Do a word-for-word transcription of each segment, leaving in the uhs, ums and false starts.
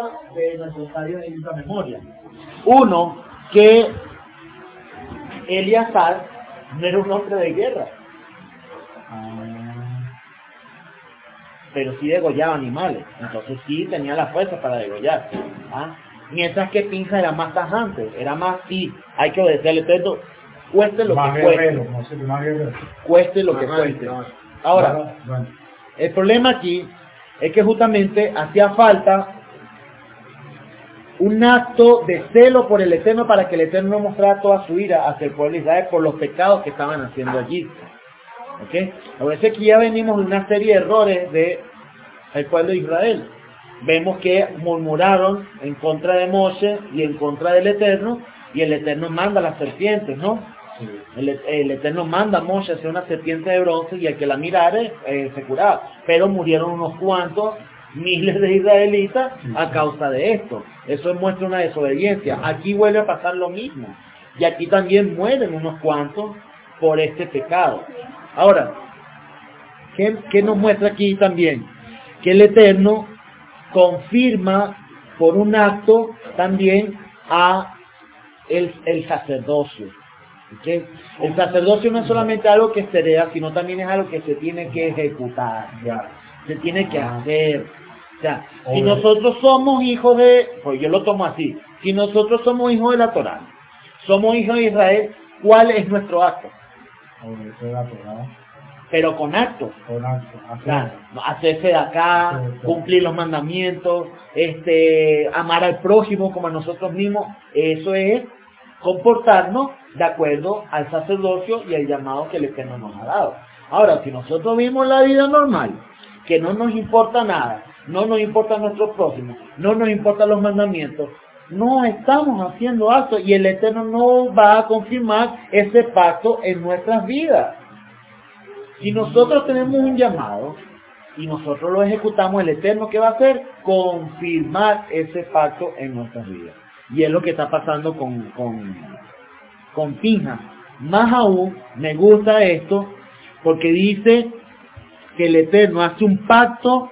de nuestros sabios de esta memoria. Uno, que Eleazar no era un hombre de guerra, pero sí degollaba animales, entonces sí tenía la fuerza para degollar. ¿Ah? Mientras que Pinja era más tajante, era más, sí, hay que obedecerle, todo, cueste lo más que cueste, guerrero, no sé, más guerrero. cueste lo que Más cueste. no. Ahora, Bueno, bueno. el problema aquí es que justamente hacía falta un acto de celo por el Eterno para que el Eterno no mostrara toda su ira hacia el pueblo de Israel por los pecados que estaban haciendo allí. ¿Okay? A veces que ya venimos de una serie de errores de el pueblo de Israel. Vemos que murmuraron en contra de Moshe y en contra del Eterno, y el Eterno manda las serpientes, ¿no? Sí. El, el Eterno manda a Moshe hacia una serpiente de bronce y el que la mirare eh, se curaba. Pero murieron unos cuantos miles de israelitas a causa de esto. Eso muestra una desobediencia. Aquí vuelve a pasar lo mismo. Y aquí también mueren unos cuantos por este pecado. Ahora, ¿qué, qué nos muestra aquí también? Que el Eterno confirma por un acto también a el, el sacerdocio. ¿Okay? El sacerdocio no es solamente algo que se hereda, sino también es algo que se tiene que ejecutar, ya, se tiene que hacer. O sea, si nosotros somos hijos de, pues yo lo tomo así, si nosotros somos hijos de la Torá, somos hijos de Israel, ¿cuál es nuestro acto? Obedecer la Torá. Pero con actos. Con actos. O sea, hacerse de acá, cumplir los mandamientos, este, amar al prójimo como a nosotros mismos, eso es comportarnos de acuerdo al sacerdocio y al llamado que el Eterno nos ha dado. Ahora, si nosotros vivimos la vida normal, que no nos importa nada, no nos importa nuestro prójimo, no nos importan los mandamientos, no estamos haciendo actos y el Eterno no va a confirmar ese pacto en nuestras vidas. Si nosotros tenemos un llamado y nosotros lo ejecutamos, el Eterno, ¿qué va a hacer? Confirmar ese pacto en nuestras vidas. Y es lo que está pasando con, con, con Pinja. Más aún, me gusta esto, porque dice que el Eterno hace un pacto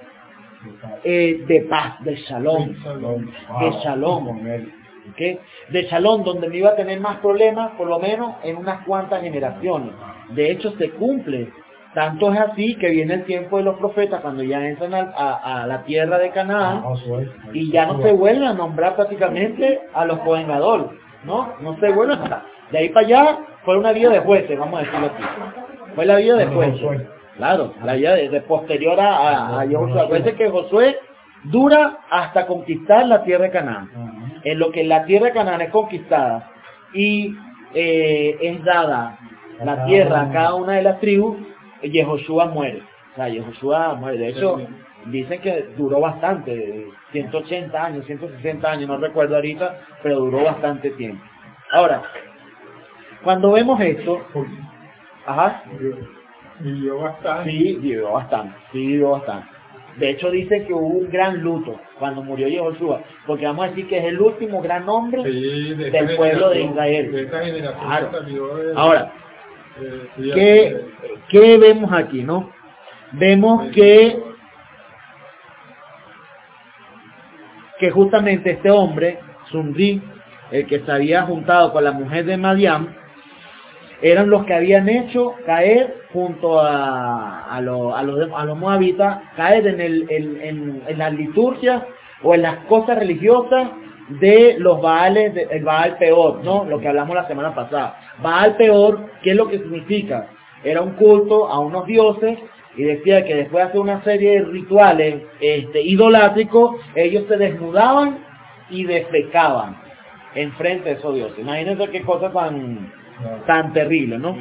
eh, de paz, de shalom, de shalom, ¿okay? De shalom, donde me iba a tener más problemas, por lo menos en unas cuantas generaciones. De hecho, se cumple. Tanto es así que viene el tiempo de los profetas cuando ya entran a, a, a la tierra de Canaán y ya no se vuelven a nombrar prácticamente a los Cohen Gadol, ¿no? No se vuelven a nombrar. De ahí para allá fue una vida de jueces, vamos a decirlo así. Fue la vida de jueces. Claro, la vida de, de posterior a, a, a Josué. Acuérdense que Josué dura hasta conquistar la tierra de Canaán. En lo que la tierra de Canaán es conquistada y eh, es dada la tierra a cada una de las tribus, Yehoshua muere. O sea, Yehoshua muere. De hecho, dicen que duró bastante, ciento ochenta años, ciento sesenta años, no recuerdo ahorita, pero duró bastante tiempo. Ahora, cuando vemos esto, ajá, vivió bastante. Sí, vivió bastante, sí, vivió bastante. De hecho, dicen que hubo un gran luto cuando murió Yehoshua, porque vamos a decir que es el último gran hombre sí, de del pueblo de Israel. De esta generación claro. salió de, Ahora, eh, sí, ¿qué, ¿qué vemos aquí, no? Vemos sí. que que justamente este hombre, Zumri, el que se había juntado con la mujer de Madián, eran los que habían hecho caer junto a, a, lo, a, los, a los moabitas, caer en, el, en, en, en las liturgias o en las cosas religiosas de los Baales, de, el Baal Peor, ¿no? Lo que hablamos la semana pasada. Baal Peor, ¿qué es lo que significa? Era un culto a unos dioses y decía que después de hacer una serie de rituales este, idolátricos, ellos se desnudaban y defecaban en frente de esos dioses. Imagínense qué cosa tan, tan terrible, ¿no?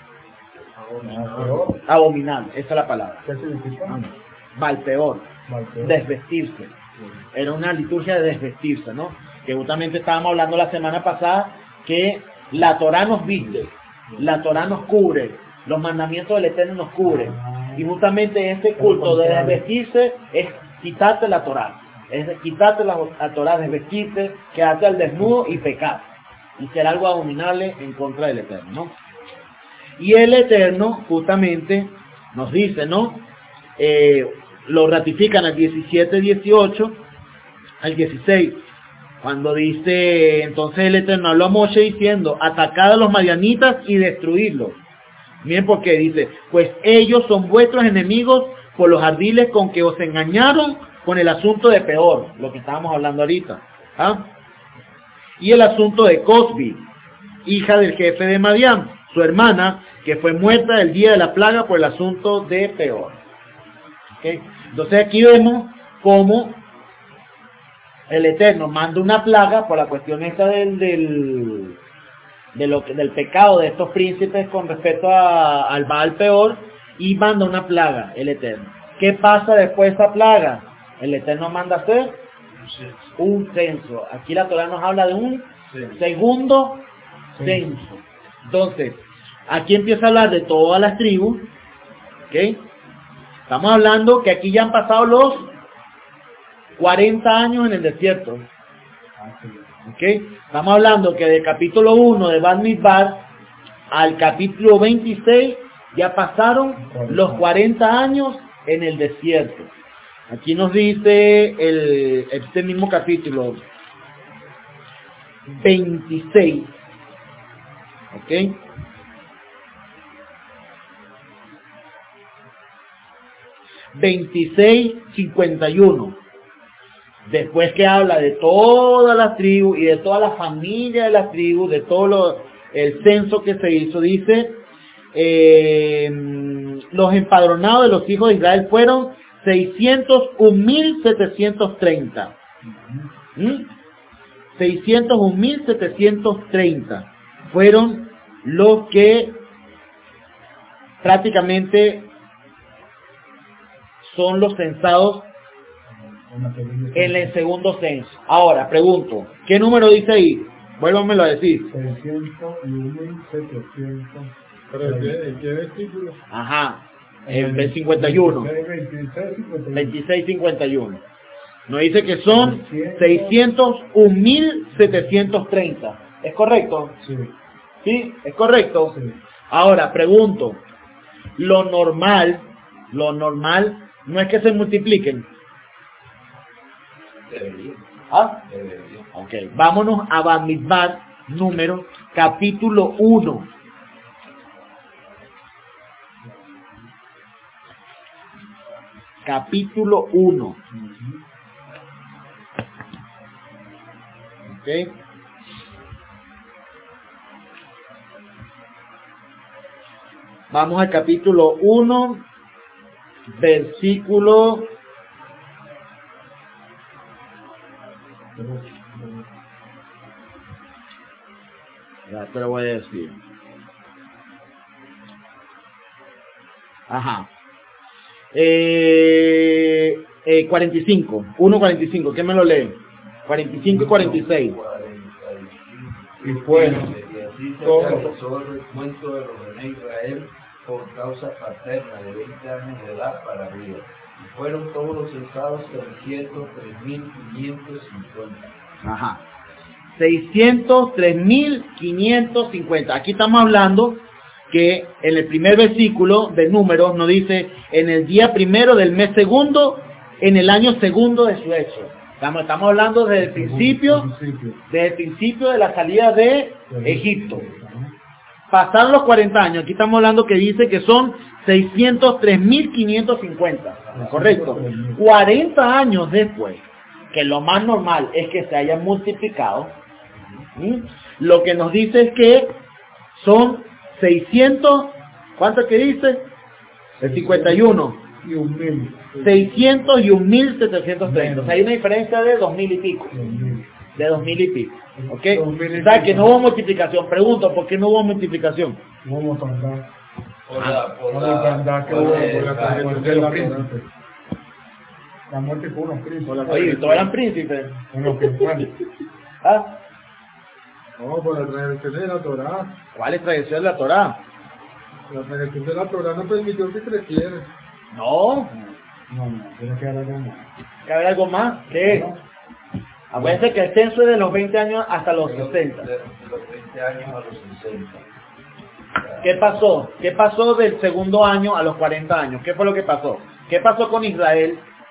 Abominable, esa es la palabra. ¿Qué significa? Baal Peor, Valpeor. desvestirse. Era una liturgia de desvestirse, ¿no? Que justamente estábamos hablando la semana pasada que la Torá nos viste, la Torá nos cubre, los mandamientos del Eterno nos cubren. Y justamente ese culto de desvestirse es quitarte la Torá. Es quitarte la, la Torá, desvestirte, quedarte al desnudo y pecar. Y ser algo abominable en contra del Eterno, ¿no? Y el Eterno justamente nos dice, ¿no? Eh, lo ratifican al diecisiete dieciocho, al dieciséis, cuando dice, entonces el Eterno habló a Moshe diciendo, atacad a los madianitas y destruidlos. Miren por qué, dice, pues ellos son vuestros enemigos por los ardiles con que os engañaron con el asunto de Peor, lo que estábamos hablando ahorita. ¿Ah? Y el asunto de Cosbi, hija del jefe de Madián, su hermana, que fue muerta el día de la plaga por el asunto de Peor. ¿Okay? Entonces aquí vemos cómo el Eterno manda una plaga por la cuestión esta del, del, de lo, del pecado de estos príncipes con respecto a, al Baal Peor, y manda una plaga el Eterno. ¿Qué pasa después de esa plaga? El Eterno manda hacer un censo. Aquí la Torah nos habla de un segundo censo. Entonces, aquí empieza a hablar de todas las tribus. ¿Okay? Estamos hablando que aquí ya han pasado los cuarenta años en el desierto. ¿Okay? Estamos hablando que del capítulo uno de Bamidbar al capítulo veintiséis ya pasaron los cuarenta años en el desierto. Aquí nos dice el, este mismo capítulo veintiséis. ¿Ok? veintiséis cincuenta y uno. Después que habla de todas las tribus y de toda la familia de las tribus, de todo lo, el censo que se hizo, dice, eh, los empadronados de los hijos de Israel fueron seiscientos un mil setecientos treinta. ¿Mm? seiscientos un mil setecientos treinta fueron los que prácticamente son los censados en el segundo censo. Ahora, pregunto, ¿qué número dice ahí? Vuélvamelo a decir. seiscientos y mil setecientos. ¿Pero en qué, en qué versículo? Ajá, el cincuenta y uno. veintiséis cincuenta y uno. Nos dice que son seiscientos un mil setecientos treinta. ¿Es correcto? Sí. ¿Sí? ¿Es correcto? Sí. Ahora, pregunto, lo normal, lo normal no es que se multipliquen. Debería. ¿Ah? Debería. Ok, vámonos a Bamidbar, número, capítulo uno. Capítulo uno. Ok. Vamos al capítulo uno, versículo ya te lo voy a decir. Ajá. Eh, eh, cuarenta y cinco. uno cuarenta y cinco. ¿Qué me lo lee? cuarenta y cinco y cuarenta y seis. Y fueron Y así se todos. realizó el recuento de los de Israel por causa paterna de veinte años de edad para arriba. Y fueron todos los censados seiscientos tres mil quinientos cincuenta. Ajá. seiscientos tres mil quinientos cincuenta. Aquí estamos hablando que en el primer versículo de Números nos dice en el día primero del mes segundo, en el año segundo de su hecho. Estamos, estamos hablando desde el principio, desde el principio de la salida de Egipto. Pasaron los cuarenta años. Aquí estamos hablando que dice que son seiscientos tres mil quinientos cincuenta. ¿Correcto? cuarenta años después, que lo más normal es que se hayan multiplicado. ¿Mm? Lo que nos dice es que son seiscientos, ¿cuánto que dice? El cincuenta y uno. Y un mil. seiscientos y un mil setecientos treinta. O sea, hay una diferencia de dos mil y pico. De dos mil y pico. ¿Ok? O sea, que no hubo multiplicación. Pregunto, ¿por qué no hubo multiplicación? Vamos a andar. Por la, por Vamos a la, andar que por hubo el- por la la- muerte de los príncipes. La muerte fue unos príncipes. Oye, todos eran príncipes. Bueno, que fue. ¿Ah? No, por la tradición de la Torah. ¿Cuál es tradición de la Torah? La tradición de la Torah no permitió que creciera. No. No, no, tiene que haber algo más. ¿Que haber algo más? ¿Qué? Acuérdense que el censo es de los veinte años hasta los de los- sesenta. de los veinte años a los sesenta. ¿Qué pasó? ¿Qué pasó del segundo año a los cuarenta años? ¿Qué fue lo que pasó? ¿Qué pasó con Israel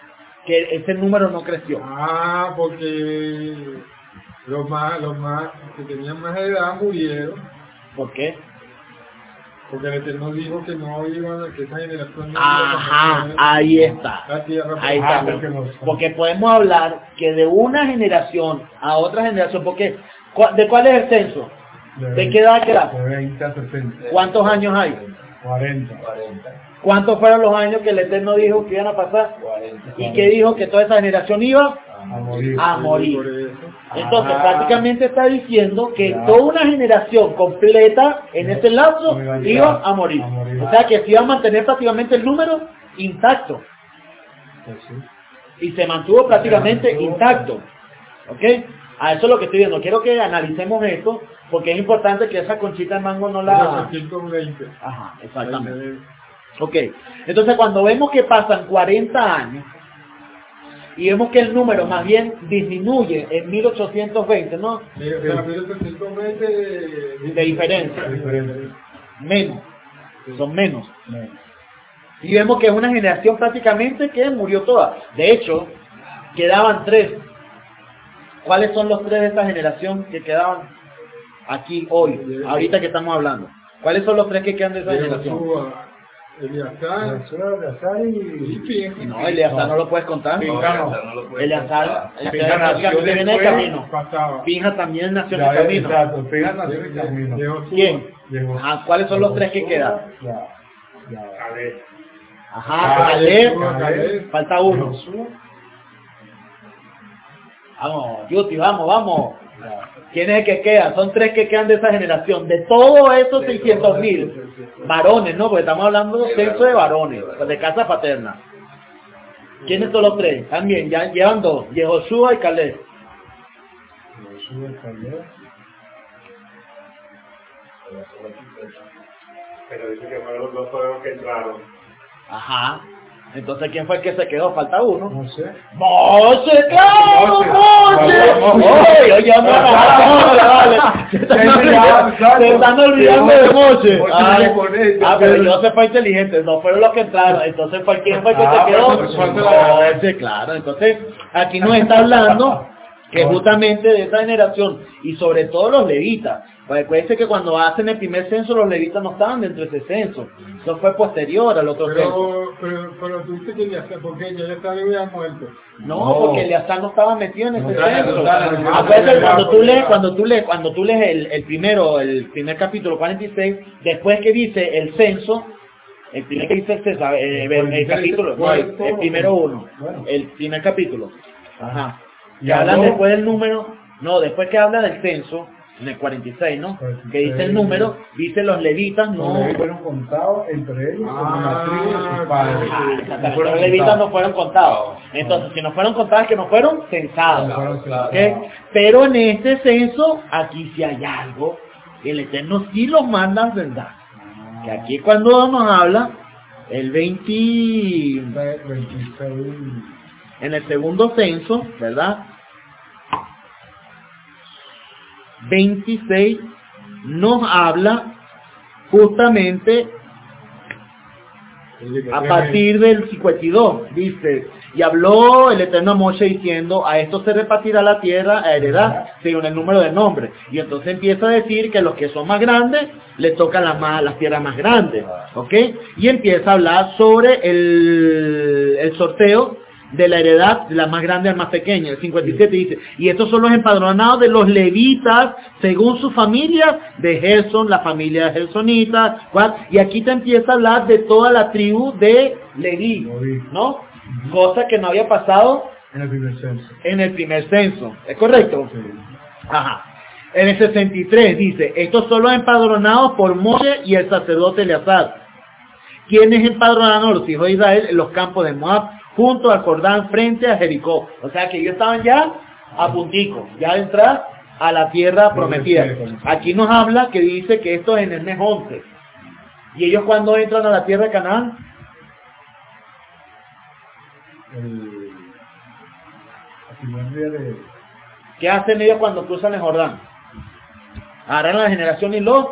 que ese número no creció? Ah, porque los más, los más que tenían más edad murieron. ¿Por qué? Porque el Eterno dijo que no iban, que esa generación no Ajá, iba ahí está. la tierra. Ahí Ah, está. porque no- Porque podemos hablar que de una generación a otra generación, porque ¿cu- ¿de cuál es el censo? ¿De qué edad queda? De veinte a sesenta. ¿Cuántos años hay? cuarenta. cuarenta, ¿Cuántos fueron los años que el Eterno dijo que iban a pasar? cuarenta. ¿Y que dijo que toda esa generación iba? A morir. A morir. Por eso. Entonces Ah. prácticamente está diciendo que Ya. toda una generación completa en ese lapso Ya. iba a morir. A morir. O sea que se iba a mantener prácticamente el número intacto. Pues sí. Y se mantuvo prácticamente Se mantuvo. intacto. ¿Ok? A eso es lo que estoy viendo. Quiero que analicemos esto porque es importante que esa conchita de mango no la... ciento veinte. Ajá, exactamente. Ok, entonces cuando vemos que pasan cuarenta años y vemos que el número más bien disminuye en mil ochocientos veinte, ¿no? Mira, pero mil ochocientos veinte de, De diferencia. De diferencia. Menos, son menos. Y vemos que es una generación prácticamente que murió toda. De hecho, quedaban tres. ¿Cuáles son los tres de esta generación que quedaban aquí hoy, ahorita que estamos hablando? ¿Cuáles son los tres que quedan de esa generación? Eleazar, Eleazar y Pinja. No, Eleazar no lo puedes contar. No, Eleazar no lo puede Eleazar, contar. Eleazar prácticamente viene de camino. Pasaba. Pinja también nació en Ya, el camino. exacto, Pinja nació en el camino. Llegó Suba, ¿Quién? llegó- Ajá, ¿cuáles son los tres que quedan? Ya, ya. Caleb. Ajá, Caleb, Caleb, Caleb. falta uno. Josué. Vamos, Yuti, vamos, vamos. ¿Quién es el que queda? Son tres que quedan de esa generación. De todos esos seiscientos mil varones, ¿no? Porque estamos hablando de censo de varones, de casa paterna. ¿Quiénes son los tres? También, ya llevan dos, Yehoshua y Caleb. Josué, Caleb. Pero dice que fueron los dos fueron los que entraron. Ajá. Entonces, ¿quién fue el que se quedó? Falta uno. No sé. ¡Moshe, claro, Moshe! ¡Oye, oye, no, vale! Se están olvidando- se están olvidando de Moshe. Moshe Ay, viene con él, Ah, ya pero pero- yo se fue inteligente, no fueron los que entraron. Entonces, ¿por quién fue el que Ah, se quedó? pues, falta la- Moshe, claro. Entonces, aquí nos está hablando que justamente de esa generación, y sobre todo los levitas. Pues recuerden que cuando hacen el primer censo, los levitas no estaban dentro de ese censo. Eso fue posterior al otro censo. Pero, pero, pero tú dices que Eleazar, porque ya estaba había muerto. No, porque Eleazar no estaba metido en ese No estaba, censo. no estaba, no estaba. Acuérdate cuando tú lees, cuando tú lees, cuando tú lees el, el primero, el primer capítulo cuarenta y seis, después que dice el censo, el primer que dice el, censo, eh, el, el capítulo, no, el, el primero uno, el primer capítulo. Ajá. Y Que hablan habló- después del número, no, después que habla del censo, en el cuarenta y seis, ¿no? Que dice el número, dice los levitas, no. Los levitas fueron contados entre ellos como la tribu de sus padres. Ah, No exactamente, fueron los levitas contados. no fueron contados. Entonces, si no fueron contados, es que no fueron censados. No fueron censados. ¿Ok? Pero en este censo, aquí sí hay algo. El Eterno sí lo manda, ¿verdad? Que aquí cuando nos habla, el veinte, veintiséis. en el segundo censo, ¿verdad? veintiséis nos habla justamente a partir del cincuenta y dos, dice, y habló el Eterno a Moshe diciendo, a esto se repartirá la tierra a heredad, según el número de nombres. Y entonces empieza a decir que los que son más grandes, les tocan las, más, las tierras más grandes, ¿ok? Y empieza a hablar sobre el, el sorteo de la heredad de la más grande al más pequeña. El cincuenta y siete dice, y estos son los empadronados de los levitas según sus familias, de Gerson, la familia de Gersonitas, ¿cuál? Y aquí te empieza a hablar de toda la tribu de Leví, ¿no? Cosa que no había pasado En el primer censo. en el primer censo, ¿es correcto? Sí. Ajá. En el sesenta y tres dice, estos son los empadronados por Moshe y el sacerdote Eleazar, quienes empadronaron a los hijos de Israel en los campos de Moab, junto al Jordán, frente a Jericó. O sea que ellos estaban ya a puntico, ya de entrar a la tierra prometida. Aquí nos habla que dice que esto es en el mes once. ¿Y ellos cuando entran a la tierra de Canaán? El, el primer día de... ¿Qué hacen ellos cuando cruzan el Jordán? Agarran a la generación y los,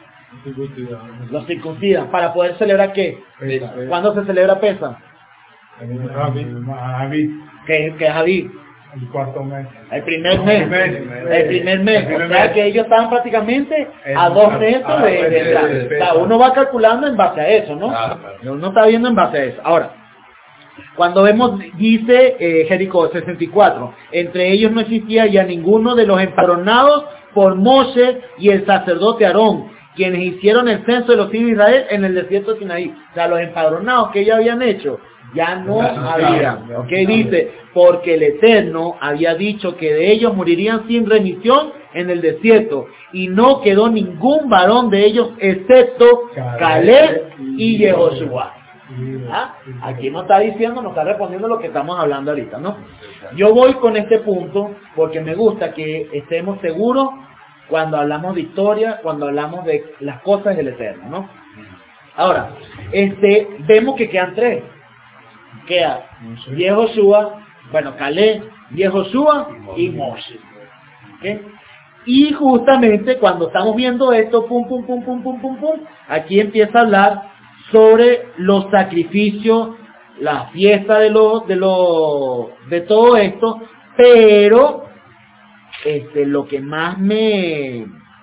los circuncidan. ¿Para poder celebrar qué? Pesa. ¿Cuándo se celebra Pesa? Javi, que, que es Javí, el cuarto mes. el primer mes, El primer mes. el primer mes, El primer o sea mes. que ellos estaban prácticamente El- a dos a- meses a- de, de de- entrar. de- de- O sea, uno va calculando en base a eso, ¿no? Claro, claro. Uno está viendo en base a eso. Ahora, cuando vemos, dice eh, Jericó sesenta y cuatro, entre ellos no existía ya ninguno de los empadronados por Moshe y el sacerdote Aarón, quienes hicieron el censo de los hijos de Israel en el desierto de Sinaí. O sea, los empadronados que ellos habían hecho, ya no había. ¿Ok? Dice, porque el Eterno había dicho que de ellos morirían sin remisión en el desierto, y no quedó ningún varón de ellos excepto Caleb y Jehoshua. ¿Ah? Aquí no está diciendo, no está respondiendo lo que estamos hablando ahorita, ¿no? Yo voy con este punto porque me gusta que estemos seguros cuando hablamos de historia, cuando hablamos de las cosas del Eterno, ¿no? Ahora, este, vemos que quedan tres. Queda Jehoshua, bueno, Caleb, Jehoshua y Moshe. ¿Okay? Y justamente cuando estamos viendo esto, pum, pum, pum, pum, pum, pum, pum, aquí empieza a hablar sobre los sacrificios, la fiesta de lo, de lo, de todo esto, pero este, lo que más me,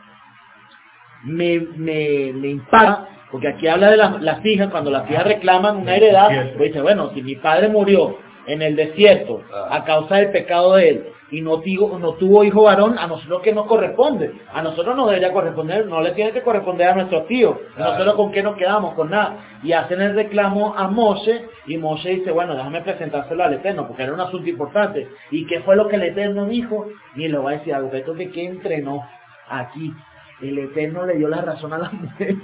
me, me, me impacta, porque aquí habla de las, las hijas, cuando las hijas reclaman una heredad, pues dice, bueno, si mi padre murió en el desierto a causa del pecado de él, y no, digo, no tuvo hijo varón, a nosotros que nos corresponde, a nosotros nos debería corresponder, no le tiene que corresponder a nuestros tíos, nosotros con qué nos quedamos, con nada, y hacen el reclamo a Moshe, y Moshe dice, bueno, déjame presentárselo al Eterno, porque era un asunto importante, y qué fue lo que el Eterno dijo, y le voy a decir algo, esto de que entrenó aquí, el Eterno le dio la razón a las mujeres,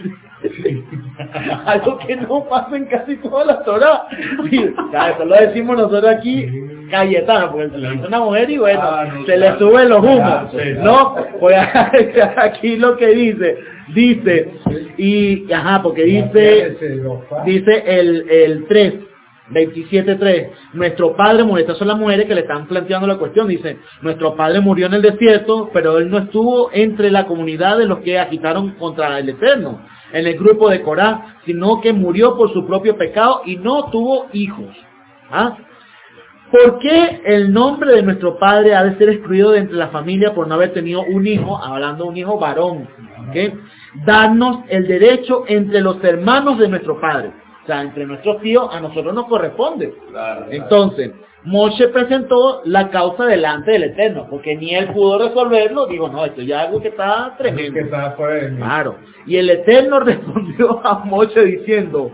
algo que no pasa en casi toda la Torah, eso lo decimos nosotros aquí, Cayetano, porque se le dice una mujer y bueno, ah, no, se claro, le suben los humos, claro, sí, ¿no? Pues aquí lo que dice, dice, y, ajá, porque dice, dice el, el tres, veintisiete tres, nuestro padre murió, estas son las mujeres que le están planteando la cuestión, dice, nuestro padre murió en el desierto, pero él no estuvo entre la comunidad de los que agitaron contra el Eterno, en el grupo de Corá, sino que murió por su propio pecado y no tuvo hijos. ¿Ah? ¿Por qué el nombre de nuestro padre ha de ser excluido de entre la familia por no haber tenido un hijo, hablando de un hijo varón? ¿Okay? Darnos el derecho entre los hermanos de nuestro padre. O sea, entre nuestros tíos, a nosotros nos corresponde. Claro, claro. Entonces, Moshe presentó la causa delante del Eterno, porque ni él pudo resolverlo. Digo, no, esto ya es algo que está tremendo. Que está por él. Claro. Y el Eterno respondió a Moshe diciendo,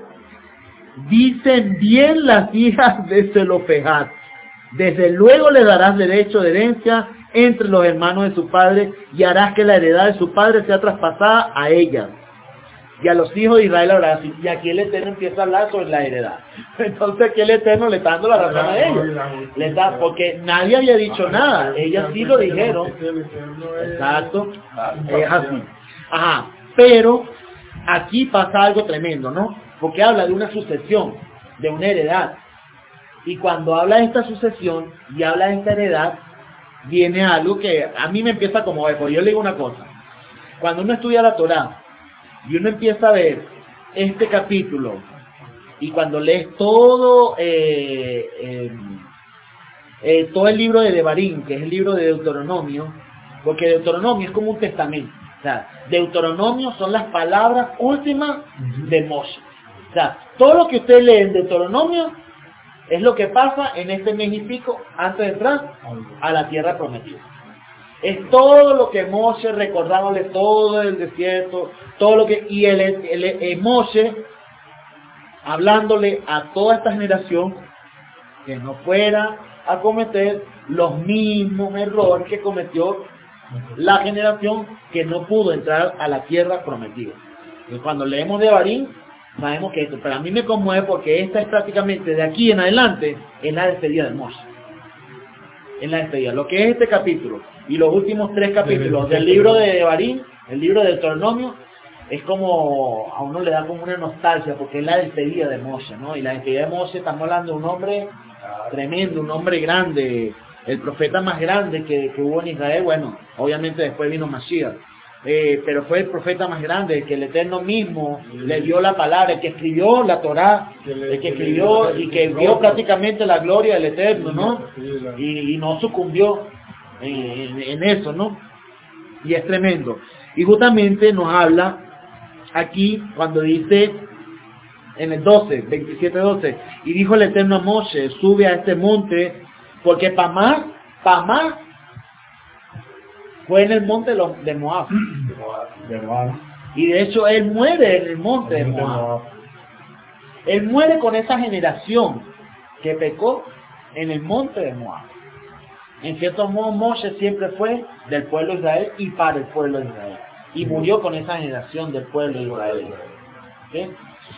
dicen bien las hijas de Zelofejad, desde luego le darás derecho de herencia entre los hermanos de su padre y harás que la heredad de su padre sea traspasada a ellas. Y a los hijos de Israel habrá así. Y aquí el Eterno empieza a hablar sobre la heredad. Entonces aquí el Eterno le está dando la razón a ellos. Le da, porque nadie había dicho nada. Ellas sí lo dijeron. Exacto. Es así. Ajá. Pero aquí pasa algo tremendo, ¿no? Porque habla de una sucesión, de una heredad. Y cuando habla de esta sucesión y habla de esta heredad, viene algo que a mí me empieza a conmover. Porque yo le digo una cosa. Cuando uno estudia la Torá y uno empieza a ver este capítulo, y cuando lees todo eh, eh, eh, todo el libro de Devarim, que es el libro de Deuteronomio, porque Deuteronomio es como un testamento. O sea, Deuteronomio son las palabras últimas de Moshe. O sea, todo lo que usted lee en Deuteronomio es lo que pasa en este mes y pico antes de entrar a la tierra prometida. Es todo lo que Moshe, recordándole todo el desierto, todo lo que, y el, el, el, el Moshe hablándole a toda esta generación que no fuera a cometer los mismos errores que cometió la generación que no pudo entrar a la tierra prometida. Y cuando leemos de Devarim, sabemos que esto, pero a mí me conmueve porque esta es prácticamente de aquí en adelante, en la despedida de Moshe. En la despedida. Lo que es este capítulo y los últimos tres capítulos del libro de Devarim, el libro de Deuteronomio, es como, a uno le da como una nostalgia porque es la despedida de Moshe, ¿no? Y la despedida de Moshe, estamos hablando de un hombre tremendo, un hombre grande, el profeta más grande que, que hubo en Israel. Bueno, obviamente después vino Mashiach, eh, pero fue el profeta más grande, que el Eterno mismo le dio la palabra, el que escribió la Torá, el que escribió y que vio prácticamente la gloria del Eterno, ¿no? Y, y no sucumbió en, en eso, ¿no? Y es tremendo. Y justamente nos habla aquí cuando dice en el doce, veintisiete doce, y dijo el Eterno a Moshe, sube a este monte, porque para más, para más, fue en el monte de, los, de Moab. De Moab. Y de hecho él muere en el monte de Moab. Él muere con esa generación que pecó en el monte de Moab. En cierto modo, Moshe siempre fue del pueblo de Israel y para el pueblo de Israel. Y murió con esa generación del pueblo de Israel. ¿Sí?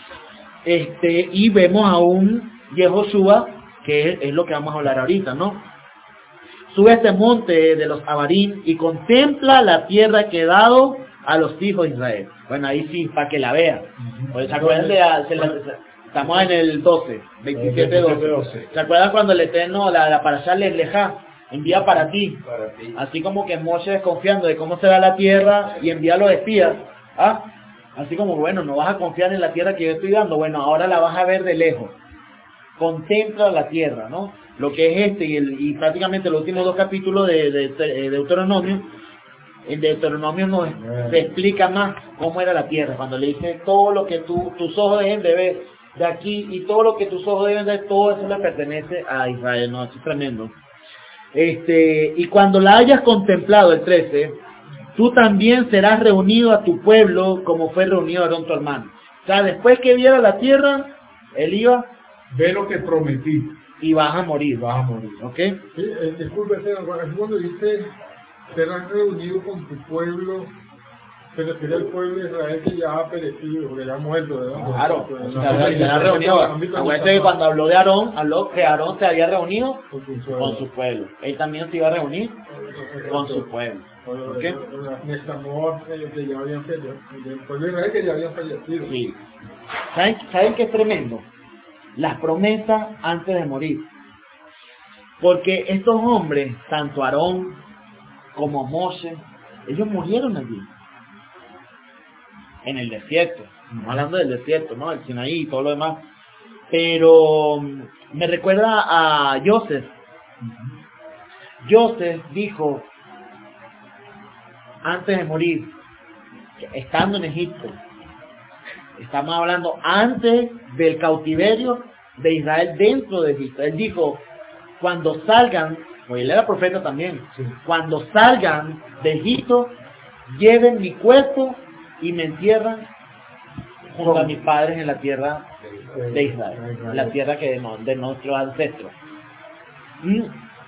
Este, y vemos a un Yehoshua, que es, es lo que vamos a hablar ahorita, ¿no? Sube a este monte de los Abarim y contempla la tierra que he dado a los hijos de Israel. Bueno, ahí sí, para que la vean. ¿Se acuerdan de la, se la, estamos en el doce, veintisiete doce. ¿Se acuerdan cuando el Eterno, la, la parashá Lejá, envía para ti? Para ti. Así como que Moshe desconfiando de cómo será la tierra y envía a los espías. ¿Ah? Así como, bueno, no vas a confiar en la tierra que yo estoy dando. Bueno, ahora la vas a ver de lejos. Contempla la tierra, ¿no? Lo que es este y, el, y prácticamente los últimos dos capítulos de, de, de Deuteronomio. En Deuteronomio nos se explica más cómo era la tierra. Cuando le dice todo lo que tú, tus ojos deben de ver de aquí y todo lo que tus ojos deben de ver, todo eso le pertenece a Israel, ¿no? Eso es tremendo. Este, y cuando la hayas contemplado, el trece, tú también serás reunido a tu pueblo como fue reunido Aarón tu hermano. O sea, después que viera la tierra, él iba, ve lo que prometí. Y vas a morir. Vas a morir. ¿Ok? Sí, eh, disculpe, cuando dice serás reunido con tu pueblo, se refiere al pueblo de Israel que ya ha perecido, porque ya ha muerto, ¿verdad? Claro, Porque, se había, se había reunido. Acuérdense que cuando habló de Aarón, habló que Aarón se había reunido con su pueblo. con su pueblo. Él también se iba a reunir con su pueblo. ¿Ok? Nestamor, ellos que ya habían fallecido. El pueblo de Israel que ya habían fallecido. Sí. ¿Saben, ¿Saben qué es tremendo? Las promesas antes de morir. Porque estos hombres, tanto Aarón como Moshe, ellos murieron allí. En el desierto. Estamos hablando del desierto, ¿no? El Sinaí y todo lo demás. Pero me recuerda a Joseph. Joseph dijo, antes de morir, estando en Egipto, estamos hablando antes del cautiverio de Israel dentro de Egipto. Él dijo, cuando salgan, pues él era profeta también, sí. Cuando salgan de Egipto, lleven mi cuerpo y me entierran junto ¿Cómo? A mis padres en la tierra de Israel, en la tierra que de, de nuestros ancestros. ¿Mm?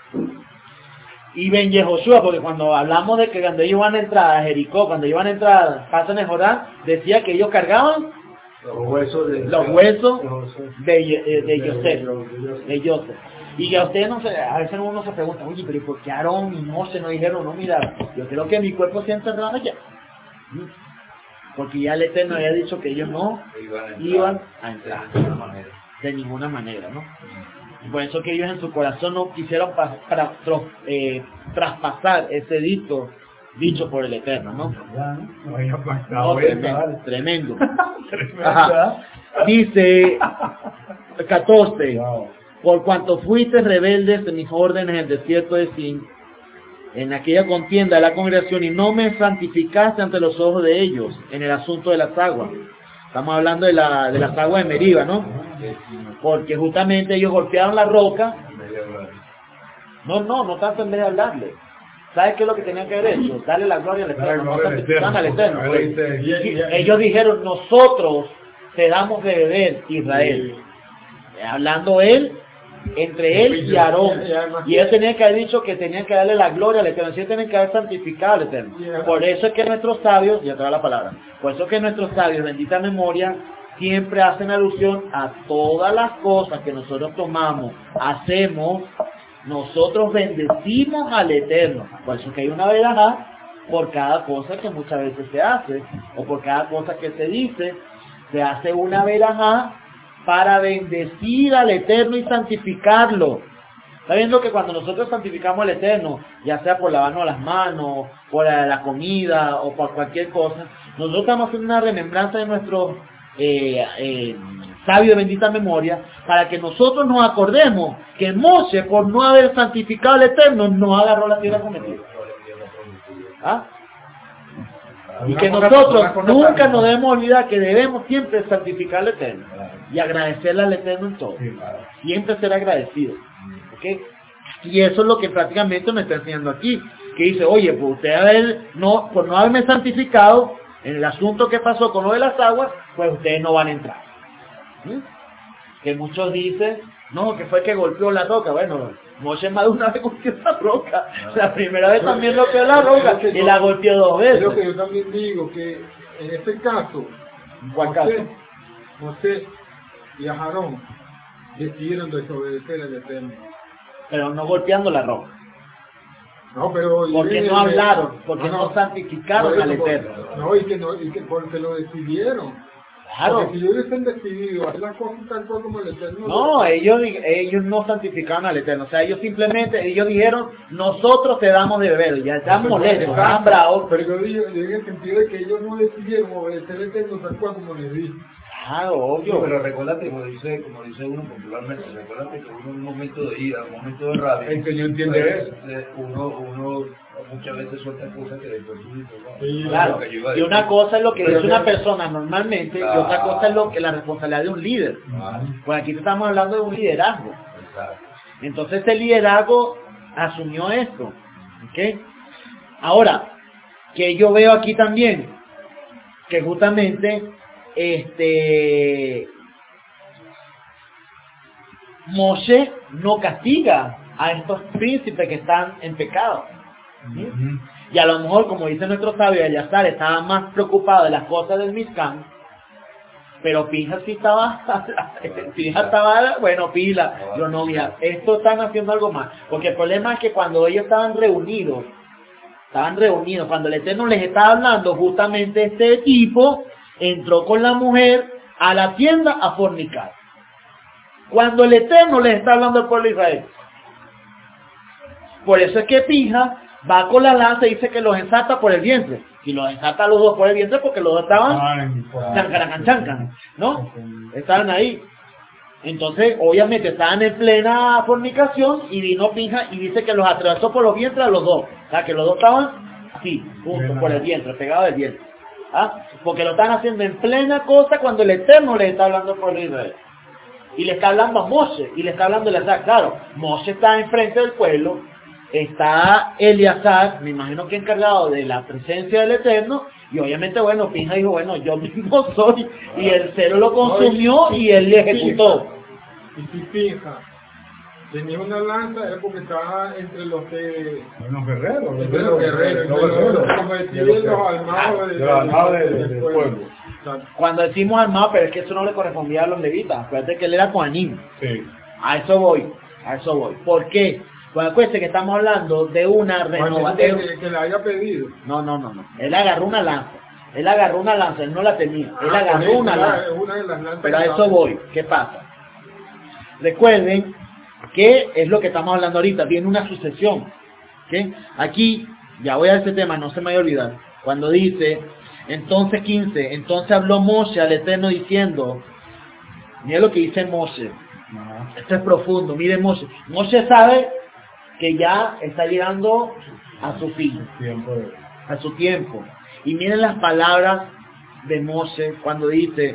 Y Ben Yehoshua, porque cuando hablamos de que cuando ellos iban a entrar a Jericó, cuando iban a entrar a Paso de Jordán, decía que ellos cargaban los huesos de, los huesos de, de, de Yosef, de Yosef. Y a ustedes no se, a veces uno se pregunta, oye, pero ¿por qué Aarón y Moshe no dijeron, no, mira, yo creo que mi cuerpo se ha enterrado allá? Porque ya el Eterno había dicho que ellos no iban a entrar de ninguna manera, de ninguna manera, ¿no? Por eso que ellos en su corazón no quisieron pa, para, tros, eh, traspasar ese dito dicho por el Eterno, ¿no? No, tremendo, tremendo. Ajá. Dice catorce, por cuanto fuiste rebeldes de mis órdenes en el desierto de Sin, en aquella contienda de la congregación, y no me santificaste ante los ojos de ellos en el asunto de las aguas. Estamos hablando de, la, de las aguas de Meriba, ¿no? Porque justamente ellos golpearon la roca. No, no, no tanto en vez de hablarle. ¿Sabes qué es lo que tenían que haber hecho? Darle la gloria al Eterno, no santificar al Eterno. Ellos dijeron, nosotros te damos de beber, Israel. Hablando él, entre él y Aarón. Y él tenía que haber dicho que tenían que darle la gloria al Eterno. Sí, tenían que haber santificado al Eterno. Por eso es que nuestros sabios, ya te da la palabra, por eso es que nuestros sabios, bendita memoria, siempre hacen alusión a todas las cosas que nosotros tomamos, hacemos, nosotros bendecimos al Eterno. Por eso es que hay una verajá por cada cosa que muchas veces se hace, o por cada cosa que se dice, se hace una verajá para bendecir al Eterno y santificarlo. Está viendo que cuando nosotros santificamos al Eterno, ya sea por lavarnos las manos, por la, la comida o por cualquier cosa, nosotros estamos haciendo una remembranza de nuestro eh, eh, sabio de bendita memoria, para que nosotros nos acordemos que Moshe, por no haber santificado al Eterno, no agarró la tierra prometida. ¿Ah? Y que nosotros nunca nos debemos olvidar que debemos siempre santificar al Eterno y agradecerle al Eterno en todo. Siempre ser agradecido. ¿Okay? Y eso es lo que prácticamente me está enseñando aquí. Que dice, oye, pues usted haber, no, por no haberme santificado en el asunto que pasó con lo de las aguas, pues ustedes no van a entrar. ¿Mm? Que muchos dicen, no, que fue que golpeó la roca. Bueno, Moshe más de una vez golpeó la roca. La primera vez también golpeó la roca y la golpeó dos veces. Es lo que yo también digo, que en este caso, ¿cuál caso? Moshe y Aarón decidieron desobedecer al Eterno. Pero no golpeando la roca. No, pero... Porque no hablaron, porque no, no santificaron no, al Eterno. No, y que, no, y que porque lo decidieron. Claro. Porque si ellos hubiesen decidido hacer las cosas tal cual como el Eterno... No, ellos, ellos no santificaron al Eterno. O sea, ellos simplemente, ellos dijeron, nosotros te damos de beber. Ya están molestos, están bravos. Pero yo digo, yo digo en el sentido de que ellos no decidieron obedecer al Eterno tal cual como les dije. Claro, obvio. No, pero recuérdate, como dice, como dice uno popularmente, recuérdate que uno en un momento de ira, en un momento de rabia, el Señor entiende pues, eso. eh, uno, uno muchas veces suelta cosas que después tú dices, no, Sí, claro. que yo iba a Y una decir. cosa es lo que Pero dice una que- persona normalmente, y otra cosa es lo que la responsabilidad de un líder. Ah, Pues aquí estamos hablando de un liderazgo. exacto. Entonces este liderazgo asumió esto. ¿Ok? Ahora, que yo veo aquí también, que justamente, este, Moshe no castiga a estos príncipes que están en pecado. ¿Sí? Y a lo mejor, como dice nuestro sabio Eleazar, estaba más preocupado de las cosas del Mizcán, pero Pija sí estaba, Pija estaba, bueno, pila, yo no, mira, esto están haciendo algo más, porque el problema es que cuando ellos estaban reunidos, estaban reunidos, cuando el Eterno les estaba hablando, justamente este tipo entró con la mujer a la tienda a fornicar. Cuando el Eterno les está hablando al pueblo de Israel. Por eso es que Pija va con la lanza y dice que los ensarta por el vientre. Y los ensarta a los dos por el vientre porque los dos estaban chancan, chancan, ¿no? Estaban ahí. Entonces, obviamente, estaban en plena fornicación y vino Pija y dice que los atravesó por los vientres a los dos. O sea, que los dos estaban así, juntos por el vientre, pegados del vientre. ¿Ah? Porque lo están haciendo en plena cosa cuando el Eterno les está hablando por Israel. Y le está hablando a Moshe, y le está hablando a Eleazar. Claro, Moshe está enfrente del pueblo, está Eleazar, me imagino que encargado de la presencia del Eterno, y obviamente, bueno, Pija dijo, bueno, yo mismo soy, y el celo lo consumió y él le ejecutó. Y si Pija tenía una lanza, era porque estaba entre los que... Los guerreros. entre los guerreros, Los entre los- guerreros. como decían los armados de- De los armados de- del del pueblo. pueblo. Exacto. Cuando decimos armado, pero es que eso no le correspondía a los levitas, acuérdate que él era coanim. Sí. A eso voy, a eso voy. ¿Por qué? Pues acuérdense que estamos hablando de una Cuando renovación. que, que le haya pedido. No, no, no, no. Él agarró una lanza. Él agarró una lanza, él no la tenía. Él Ah, agarró por una eso, lanza. era una de las lanzas Pero a que eso estaba- voy. ¿Qué pasa? Recuerden que es lo que estamos hablando ahorita. Viene una sucesión. ¿Ok? Aquí, ya voy a ese tema, no se me vaya a olvidar. Cuando dice, entonces quince, entonces habló Moshe al Eterno diciendo, mira lo que dice Moshe. Esto es profundo, mire Moshe. Moshe sabe que ya está llegando a su fin, Tiempo de... a su tiempo. Y miren las palabras de Moshe cuando dice,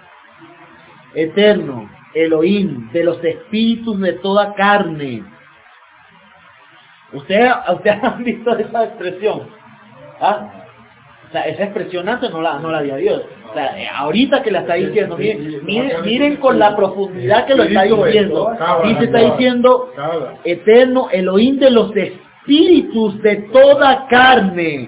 Eterno, Elohim, de los espíritus de toda carne. ¿Ustedes, ustedes han visto esa expresión? ¿Ah? O sea, esa expresión antes no la, no la dio Dios. O sea, eh, ahorita que la está diciendo, miren, miren, miren con la profundidad que lo está diciendo. Dice, está diciendo, Cada. Eterno, Elohim de los espíritus de toda carne.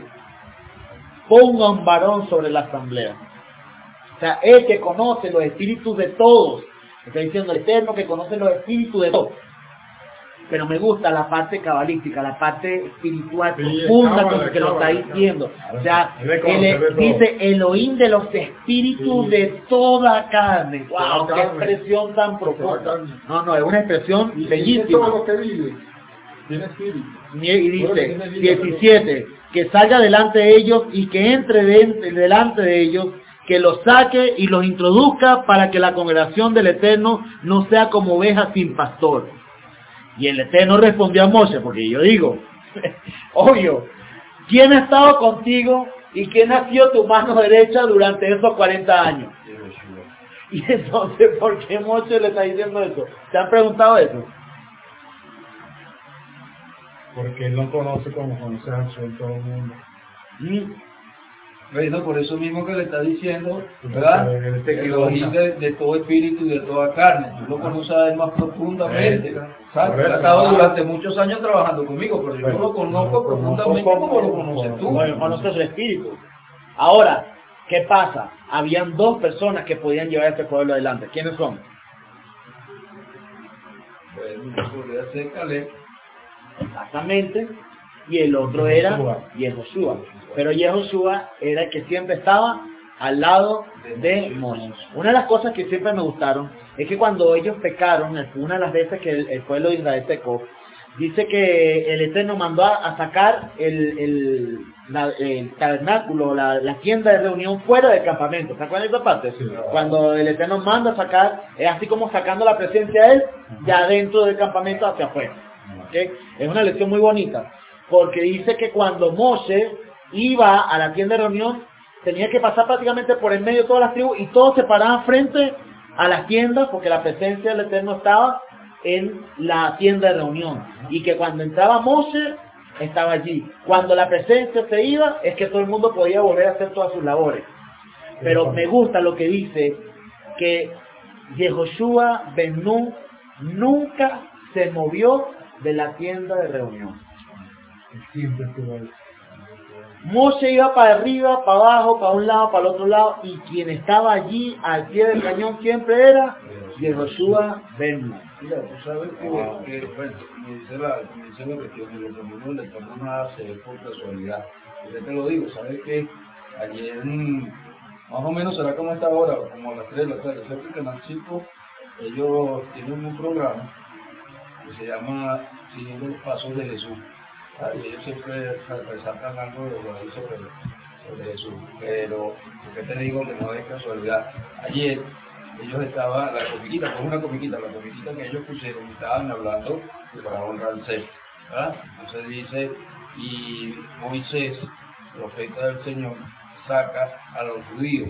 Ponga un varón sobre la asamblea. O sea, él que conoce los espíritus de todos. Está diciendo el Eterno que conoce los espíritus de todos. ¿Ok? pero me gusta la parte cabalística, la parte espiritual Sí, profunda cábala, con que lo está cábala, diciendo. O sea, Él le conoce el- de todo. dice Elohim de los espíritus Sí. de toda carne. ¡Wow! Toda ¡Qué carne. expresión tan Toda profunda! carne. No, no, es una expresión Y, y bellísima. todo lo que vive tiene espíritu. Y dice Todo lo que tiene vida, diecisiete, que salga delante de ellos y que entre de- delante de ellos, que los saque y los introduzca para que la congregación del Eterno no sea como oveja sin pastor. Y el Eterno respondió a Moshe, porque yo digo, obvio, ¿quién ha estado contigo y quién ha sido tu mano derecha durante esos cuarenta años? Y entonces, ¿por qué Moshe le está diciendo eso? ¿Se han preguntado eso? Porque él no conoce como conoce a Jesús en todo el mundo. Mm. Bueno, por eso mismo que le está diciendo, ¿verdad? Porque él te El equivoca. Elohim de, de todo espíritu y de toda carne. Tú lo conoces a él más profundamente. Eh, ¿Sabes? Él ha estado durante muchos años trabajando conmigo, pero yo Bueno, no lo conozco no, profundamente conozco como lo como- conoces tú. Bueno, conoce su espíritu. Ahora, ¿qué pasa? Habían dos personas que podían llevar a este pueblo adelante. ¿Quiénes son? Bueno, podría ser Caleb. Exactamente. Y el otro era Yehoshua. Yehoshua. Pero Yehoshua era el que siempre estaba al lado de Moshe. Una de las cosas que siempre me gustaron es que cuando ellos pecaron, una de las veces que el, el pueblo de Israel pecó, dice que el Eterno mandó a, a sacar el, el, la- el tabernáculo, la, la tienda de reunión fuera del campamento. ¿Se acuerdan de esa parte? Sí. Cuando el Eterno manda a sacar, es así como sacando la presencia de él, ya dentro del campamento hacia afuera. ¿Ok? Es una lección muy bonita, porque dice que cuando Moshe iba a la tienda de reunión, tenía que pasar prácticamente por el medio de todas las tribus y todos se paraban frente a las tiendas, porque la presencia del Eterno estaba en la tienda de reunión, y que cuando entraba Moshe estaba allí. Cuando la presencia se iba, es que todo el mundo podía volver a hacer todas sus labores. Pero me gusta lo que dice, que Yehoshua ben Nun nunca se movió de la tienda de reunión. Él siempre estuvo ahí. Moshe iba para arriba, para abajo, para un lado, para el otro lado, y quien estaba allí al pie del cañón siempre era Yehoshua ben Nun. Mira, tú sabes que, que bueno, me dice la, me dice la cuestión de lo que uno le toma nada se ve por casualidad. Yo te lo digo, sabes que ayer, mm, más o menos será como esta hora, como a las tres de la tarde, sé que el Canal cinco, ellos tienen un programa que se llama Siguiendo los Pasos de Jesús. Ah, y ellos siempre resaltan algo de lo que sobre, sobre Jesús. Pero, ¿por qué te digo que no es casualidad? Ayer ellos estaban, la comiquita, con una comiquita, la comiquita que ellos pusieron, estaban hablando de para honrar al ser, ¿verdad? Entonces dice, y Moisés, profeta del Señor, saca a los judíos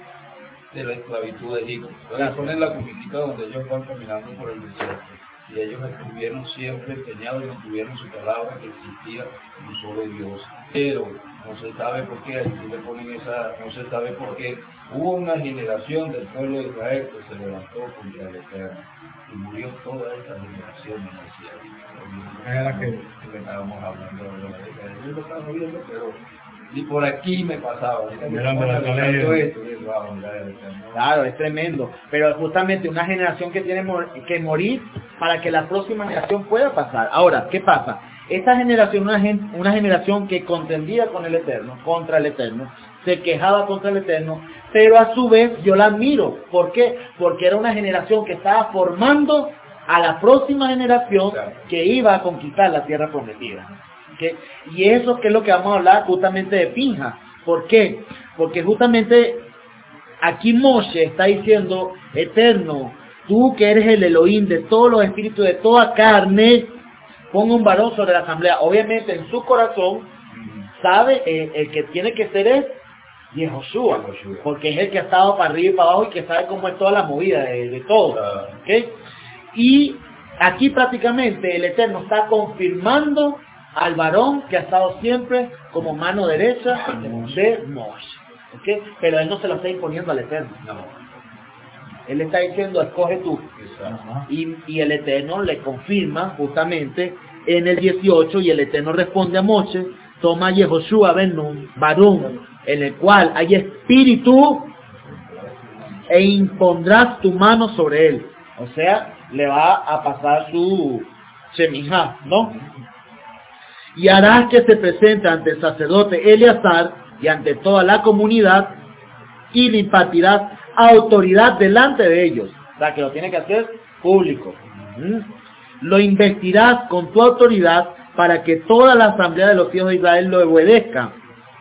de la esclavitud de Egipto. Entonces ponen la comiquita donde ellos van caminando por el desierto. Y ellos estuvieron siempre empeñados y mantuvieron su palabra que existía un solo Dios. Pero no se sabe por qué, aquí le ponen esa, no se sabe por qué. Hubo una generación del pueblo de Israel que se levantó contra el Eterno y murió toda esta generación en el cielo. Era que que estábamos hablando de la década. Yo lo estaba viendo, pero y por aquí me pasaba. Ahorita que Mirando estamos la analizando colegio. esto, y, wow, mira, el Eterno. Claro, es tremendo. Pero justamente una generación que tiene mor- que morir para que la próxima generación pueda pasar. Ahora, ¿qué pasa? Esta generación, una, gen- una generación que contendía con el Eterno, contra el Eterno, se quejaba contra el Eterno, pero a su vez yo la admiro. ¿Por qué? Porque era una generación que estaba formando a la próxima generación que iba a conquistar la tierra prometida. ¿Ok? Y eso que es lo que vamos a hablar justamente de Pinja. ¿Por qué? Porque justamente aquí Moshe está diciendo, Eterno, tú que eres el Elohim de todos los espíritus, de toda carne, ponga un varón sobre la asamblea. Obviamente en su corazón sabe eh, el que tiene que ser es Yehoshua, porque es el que ha estado para arriba y para abajo y que sabe cómo es toda la movida de, de todo. ¿Okay? Y aquí prácticamente el Eterno está confirmando al varón que ha estado siempre como mano derecha de Moshe. ¿Okay? Pero él no se lo está imponiendo al Eterno. No. Él está diciendo, escoge tú. Exacto. Y, y el Eterno le confirma justamente en el dieciocho, y el Eterno responde a Moshe, toma a Yehoshua ben Nun, varón, en el cual hay espíritu, e impondrás tu mano sobre él. O sea, le va a pasar su, Shemijá, ¿no? Y harás que se presente ante el sacerdote Eleazar y ante toda la comunidad y le impartirás autoridad delante de ellos. O sea, que lo tiene que hacer público. ¿Mm? Lo investirás con tu autoridad para que toda la asamblea de los hijos de Israel lo obedezca.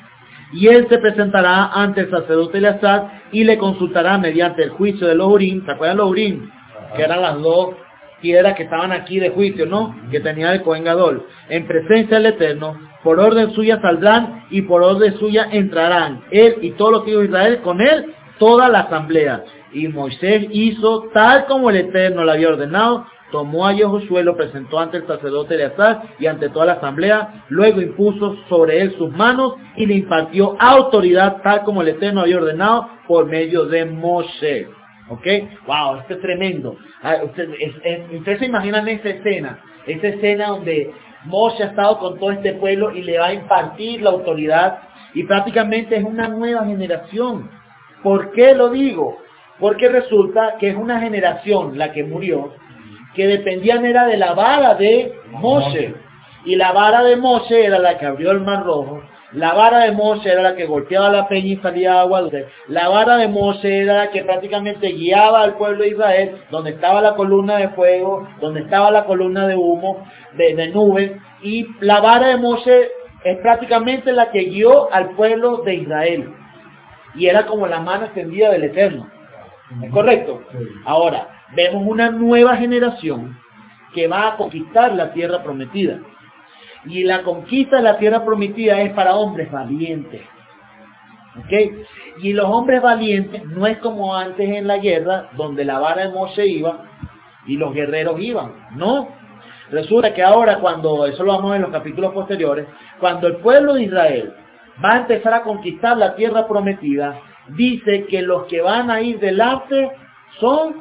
Y él se presentará ante el sacerdote Eleazar y le consultará mediante el juicio de los Urim. ¿Se acuerdan los Urim? Que eran las dos piedras que estaban aquí de juicio, ¿no? Que tenía el Cohen Gadol. En presencia del Eterno, por orden suya saldrán y por orden suya entrarán. Él y todos los hijos de Israel, con él toda la asamblea. Y Moisés hizo tal como el Eterno le había ordenado. Tomó a Josué, lo presentó ante el sacerdote Eleazar y ante toda la asamblea. Luego impuso sobre él sus manos y le impartió autoridad tal como el Eterno había ordenado por medio de Moshe. ¿Ok? Wow, esto es tremendo. Ustedes usted se imaginan esa escena, esa escena donde Moshe ha estado con todo este pueblo y le va a impartir la autoridad y prácticamente es una nueva generación. ¿Por qué lo digo? Porque resulta que es una generación, la que murió, que dependían era de la vara de Moshe. Y la vara de Moshe era la que abrió el Mar Rojo. La vara de Moshe era la que golpeaba la peña y salía agua dulce. La vara de Moshe era la que prácticamente guiaba al pueblo de Israel, donde estaba la columna de fuego, donde estaba la columna de humo, de, de nube. Y la vara de Moshe es prácticamente la que guió al pueblo de Israel. Y era como la mano extendida del Eterno. ¿Es correcto? Ahora, vemos una nueva generación que va a conquistar la tierra prometida. Y la conquista de la tierra prometida es para hombres valientes. ¿Ok? Y los hombres valientes no es como antes en la guerra, donde la vara de Moshe iba y los guerreros iban. No. Resulta que ahora cuando, eso lo vamos a ver en los capítulos posteriores, cuando el pueblo de Israel va a empezar a conquistar la tierra prometida, dice que los que van a ir delante son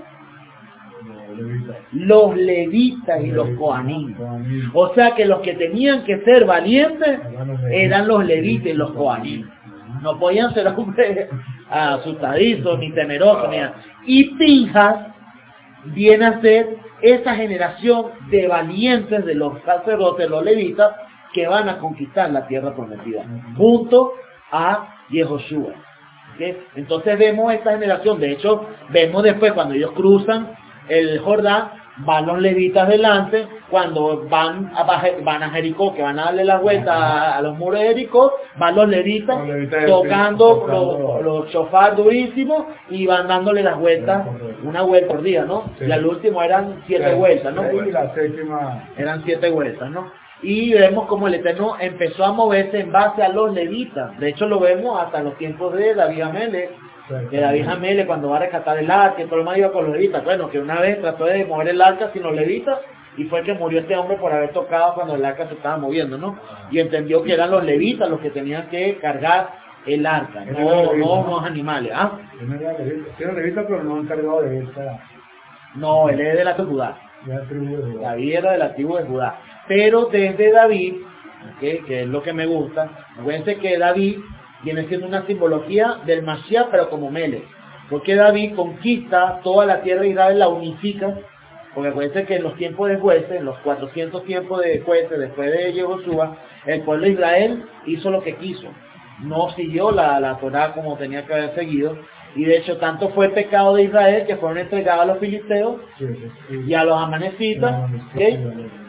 los levitas y los coanim. O sea que los que tenían que ser valientes eran los levitas y los coanim. No podían ser hombres asustadizos ni temerosos ni nada. Y Pinjas viene a ser esa generación de valientes de los sacerdotes, los levitas, que van a conquistar la tierra prometida junto a Yehoshua. ¿Okay? Entonces vemos esta generación. De hecho, vemos después cuando ellos cruzan el Jordán, van los levitas delante. Cuando van a, van a Jericó, que van a darle la vuelta a, a los muros de Jericó, van los levitas, los levitas tocando los, los shofar durísimos y van dándole las vueltas, una vuelta por día, ¿no? Sí. Y al último eran siete sí. vueltas, ¿no? Y la séptima eran siete vueltas, ¿no? Y vemos como el Eterno empezó a moverse en base a los levitas. De hecho lo vemos hasta los tiempos de David Amele. Que David Amele cuando va a rescatar el arca, todo el mundo iba con los levitas. Bueno, que una vez trató de mover el arca sin los levitas y fue que murió este hombre por haber tocado cuando el arca se estaba moviendo, ¿no? Y entendió que eran los levitas los que tenían que cargar el arca, no, no los animales. ¿Ah? Era levita, pero no han cargado de esta. No, él es de la tribu de Judá. David era de la tribu de Judá. Pero desde David, ¿okay? Que es lo que me gusta, acuérdense que David viene siendo una simbología del Mashiach, pero como Melech. Porque David conquista toda la tierra de Israel, la unifica, porque acuérdense que en los tiempos de jueces, en los cuatrocientos tiempos de jueces, después de Yehoshua, el pueblo de Israel hizo lo que quiso. No siguió la, la Torah como tenía que haber seguido. Y de hecho, tanto fue el pecado de Israel que fueron entregados a los filisteos sí, sí, sí. y a los amanecitas. ¿Okay?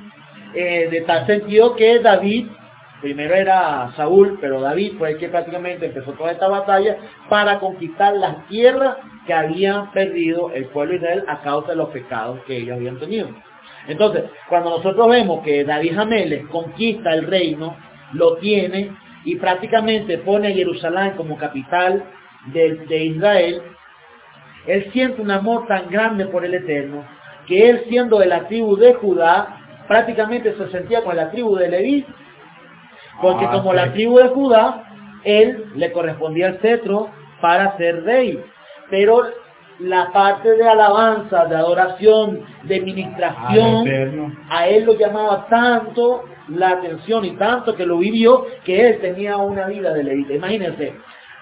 Eh, de tal sentido que David, primero era Saúl, pero David fue el que prácticamente empezó toda esta batalla para conquistar las tierras que habían perdido el pueblo de Israel a causa de los pecados que ellos habían tenido. Entonces, cuando nosotros vemos que David Amelech conquista el reino, lo tiene y prácticamente pone a Jerusalén como capital de, de Israel, él siente un amor tan grande por el Eterno que él, siendo de la tribu de Judá, prácticamente se sentía con la tribu de Leví, porque ah, como sí. la tribu de Judá, él le correspondía el cetro para ser rey, pero la parte de alabanza, de adoración, de ministración, a él lo llamaba tanto la atención y tanto que lo vivió, que él tenía una vida de levita. Imagínense,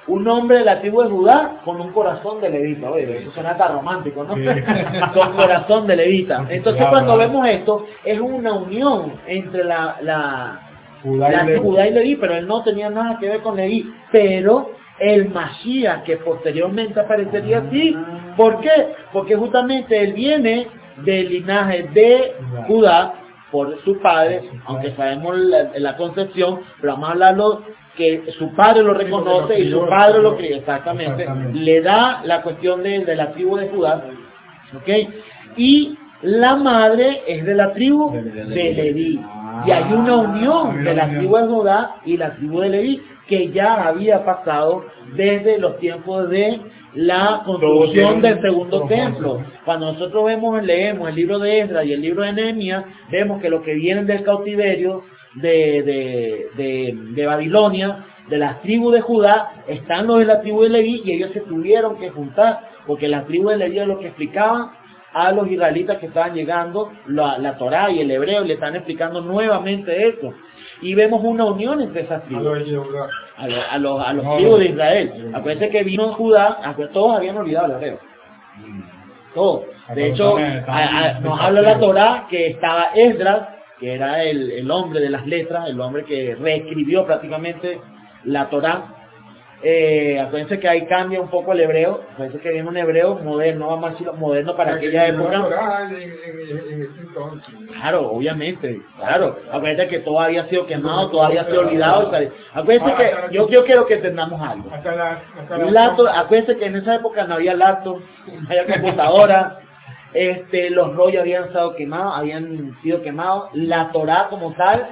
un hombre de la tribu de Judá con un corazón de levita. Oye, eso suena tan romántico, ¿no? Sí. Con corazón de levita. Entonces Claro, cuando claro. vemos esto, es una unión entre la, la, Judá y la Leví. Judá y Leví, pero él no tenía nada que ver con Leví. Pero el Mashiach, que posteriormente aparecería así. ¿Por qué? Porque justamente él viene del linaje de Judá, por su padre, aunque sabemos la, la concepción, pero vamos a hablarlo que su padre lo reconoce y su padre lo cría, exactamente, Exactamente. le da la cuestión de, de la tribu de Judá, ¿ok? Y la madre es de la tribu De de Leví. Leví, y hay una unión hay de una la unión. tribu de Judá y la tribu de Leví, que ya había pasado desde los tiempos de la construcción del segundo templo. Cuando nosotros vemos, leemos el libro de Esdras y el libro de Nehemías, vemos que los que vienen del cautiverio de, de, de, de Babilonia, de las tribus de Judá, están los de la tribu de Leví, y ellos se tuvieron que juntar, porque la tribu de Leví es lo que explicaban a los israelitas que estaban llegando la, la Torá y el hebreo, y le están explicando nuevamente esto. Y vemos una unión entre esas A tribus. los de Judá. A, lo- a los, a los No, tribus no. de Israel. Acuérdense que vino Judá, acuérdense, todos habían olvidado el hebreo. Todos. De hecho, a- a- nos habla la Torá que estaba Esdras, que era el, el hombre de las letras, el hombre que reescribió prácticamente la Torá. Eh, acuérdense que ahí cambia un poco el hebreo. Acuérdense que viene un hebreo moderno, vamos a decirlo, moderno para aquella época. En, en, en, en ese entonces. Claro, obviamente, claro. Acuérdense que todo había sido quemado, todo había sido olvidado. Acuérdense que yo, yo quiero que entendamos algo. Hasta la, hasta la Laptop, acuérdense que en esa época no había laptop, no había computadora, este, los rollos habían sido quemados, habían sido quemados, la Torá como tal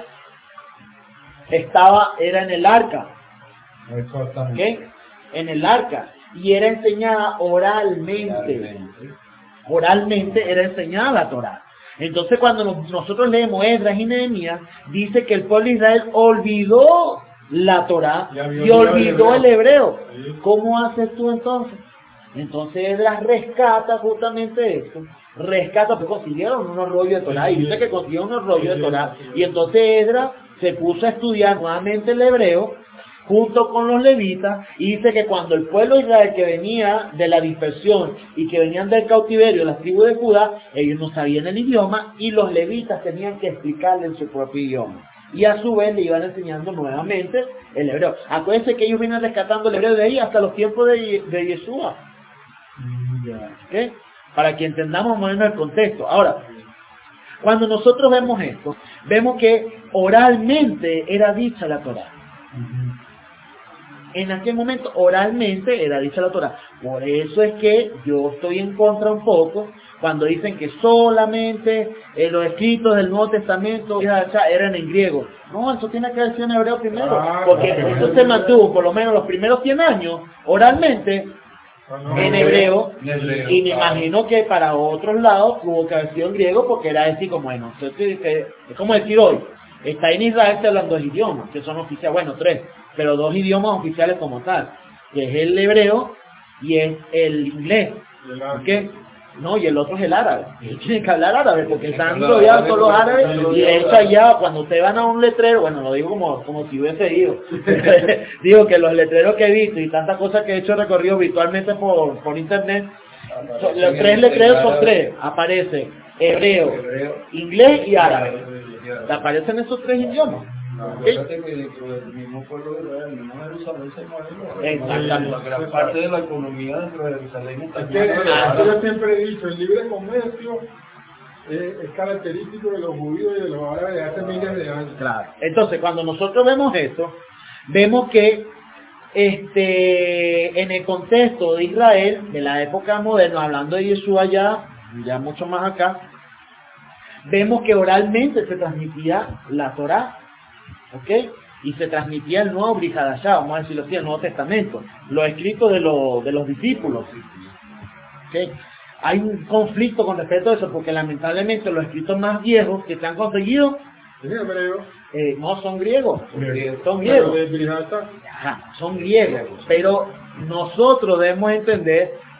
estaba, era en el arca, Exactamente. ¿ok? En el arca, y era enseñada oralmente, oralmente era enseñada la Torá. Entonces cuando nos- nosotros leemos Esdras y Nehemías, dice que el pueblo de Israel olvidó la Torá Y había y olvidado olvidó el el hebreo. Sí. ¿Cómo haces tú entonces? Entonces Esdras rescata justamente esto. Rescata, porque consiguieron unos rollos de Torá, y dice que consiguieron unos rollos de Torá, y entonces Esdras se puso a estudiar nuevamente el hebreo, junto con los levitas, y dice que cuando el pueblo de Israel, que venía de la dispersión y que venían del cautiverio, las tribus de Judá, ellos no sabían el idioma, y los levitas tenían que explicarle en su propio idioma. Y a su vez le iban enseñando nuevamente el hebreo. Acuérdense que ellos vienen rescatando el hebreo de ahí hasta los tiempos de, de Yeshua. ¿Ok? Para que entendamos más o menos el contexto. Ahora, cuando nosotros vemos esto, vemos que oralmente era dicha la Torá. En aquel momento oralmente era dicha la Torá. Por eso es que yo estoy en contra un poco cuando dicen que solamente eh, los escritos del Nuevo Testamento eran en griego. No, eso tiene que haber sido en hebreo primero, Ah, porque claro. eso se mantuvo por lo menos los primeros cien años oralmente en hebreo, En hebreo, y me claro. imagino que para otros lados tuvo que haber sido en griego, porque era decir como, bueno, entonces, eh, es como decir hoy, está en Israel se hablan dos idiomas, que son oficiales, bueno, tres, pero dos idiomas oficiales como tal, que es el hebreo y es el inglés, ¿ok? No, y el otro es el árabe. Ellos tienen que hablar árabe porque están rodeados con los árabes, y de hecho allá cuando usted van a un letrero, bueno, lo digo como, como si hubiese ido, digo que los letreros que he visto y tantas cosas que he hecho recorrido virtualmente por, por internet, son- los tres letreros son tres, aparece hebreo, inglés y árabe. Te aparecen esos tres idiomas. ¿Ok? Fíjate que dentro del mismo pueblo de Israel, el mismo Jerusalén se mueve. Exactamente. La gran parte de la economía dentro de Jerusalén está Es que, llena yo de siempre he dicho, el libre comercio eh, es característico de los judíos y de los árabes de hace miles de años. Claro. Entonces, cuando nosotros vemos esto, vemos que este, en el contexto de Israel, de la época moderna, hablando de Yeshua ya, ya mucho más acá, vemos que oralmente se transmitía la Torá, ¿ok? Y se transmitía el nuevo Brit Hadashah, vamos a decirlo así, el Nuevo Testamento, los escritos de, los de los discípulos, ¿ok? Hay un conflicto con respecto a eso, porque lamentablemente los escritos más viejos que se han conseguido, Es hebreo, eh, no son griegos, griego. son Pero griegos. de Brijata, Ajá, son griegos, pero nosotros debemos entender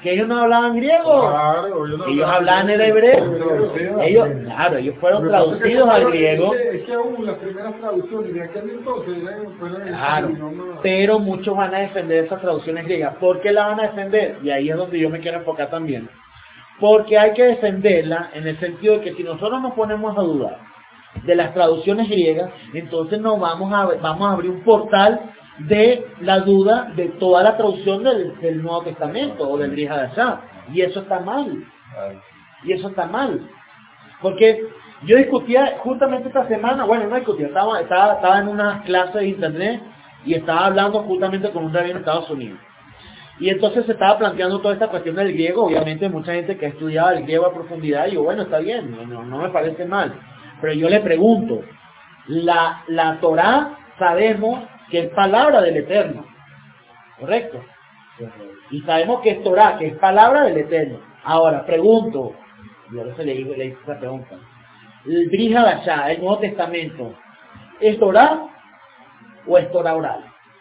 que ellos no hablaban griego. Claro, yo no Ellos hablaba hablaban el griego. hebreo. Ellos, claro, ellos fueron Lo que pasa es que traducidos al fueron- griego. Es que, es que aún las primeras traducciones de aquel entonces eran, fueron en Claro, idioma. pero muchos van a defender esas traducciones griegas. ¿Por qué la van a defender? Y ahí es donde yo me quiero enfocar también. Porque hay que defenderla en el sentido de que si nosotros nos ponemos a dudar de las traducciones griegas, entonces nos vamos a, vamos a abrir un portal de la duda de toda la traducción del, del Nuevo Testamento o del Brit Hadashah. Y eso está mal. Y eso está mal. Porque yo discutía justamente esta semana, bueno, no discutía, estaba, estaba, estaba en una clase de internet y estaba hablando justamente con un rabino de Estados Unidos. Y entonces se estaba planteando toda esta cuestión del griego. Obviamente mucha gente que ha estudiado el griego a profundidad, y yo, bueno, está bien, no, no, no me parece mal. Pero yo le pregunto, la, la Torá sabemos que es palabra del Eterno, ¿correcto? Y sabemos que es Torá, que es palabra del Eterno. Ahora, pregunto, y ahora se le, le hice esa pregunta, el Brit Hadashah, el Nuevo Testamento, ¿es Torá o es Torá oral?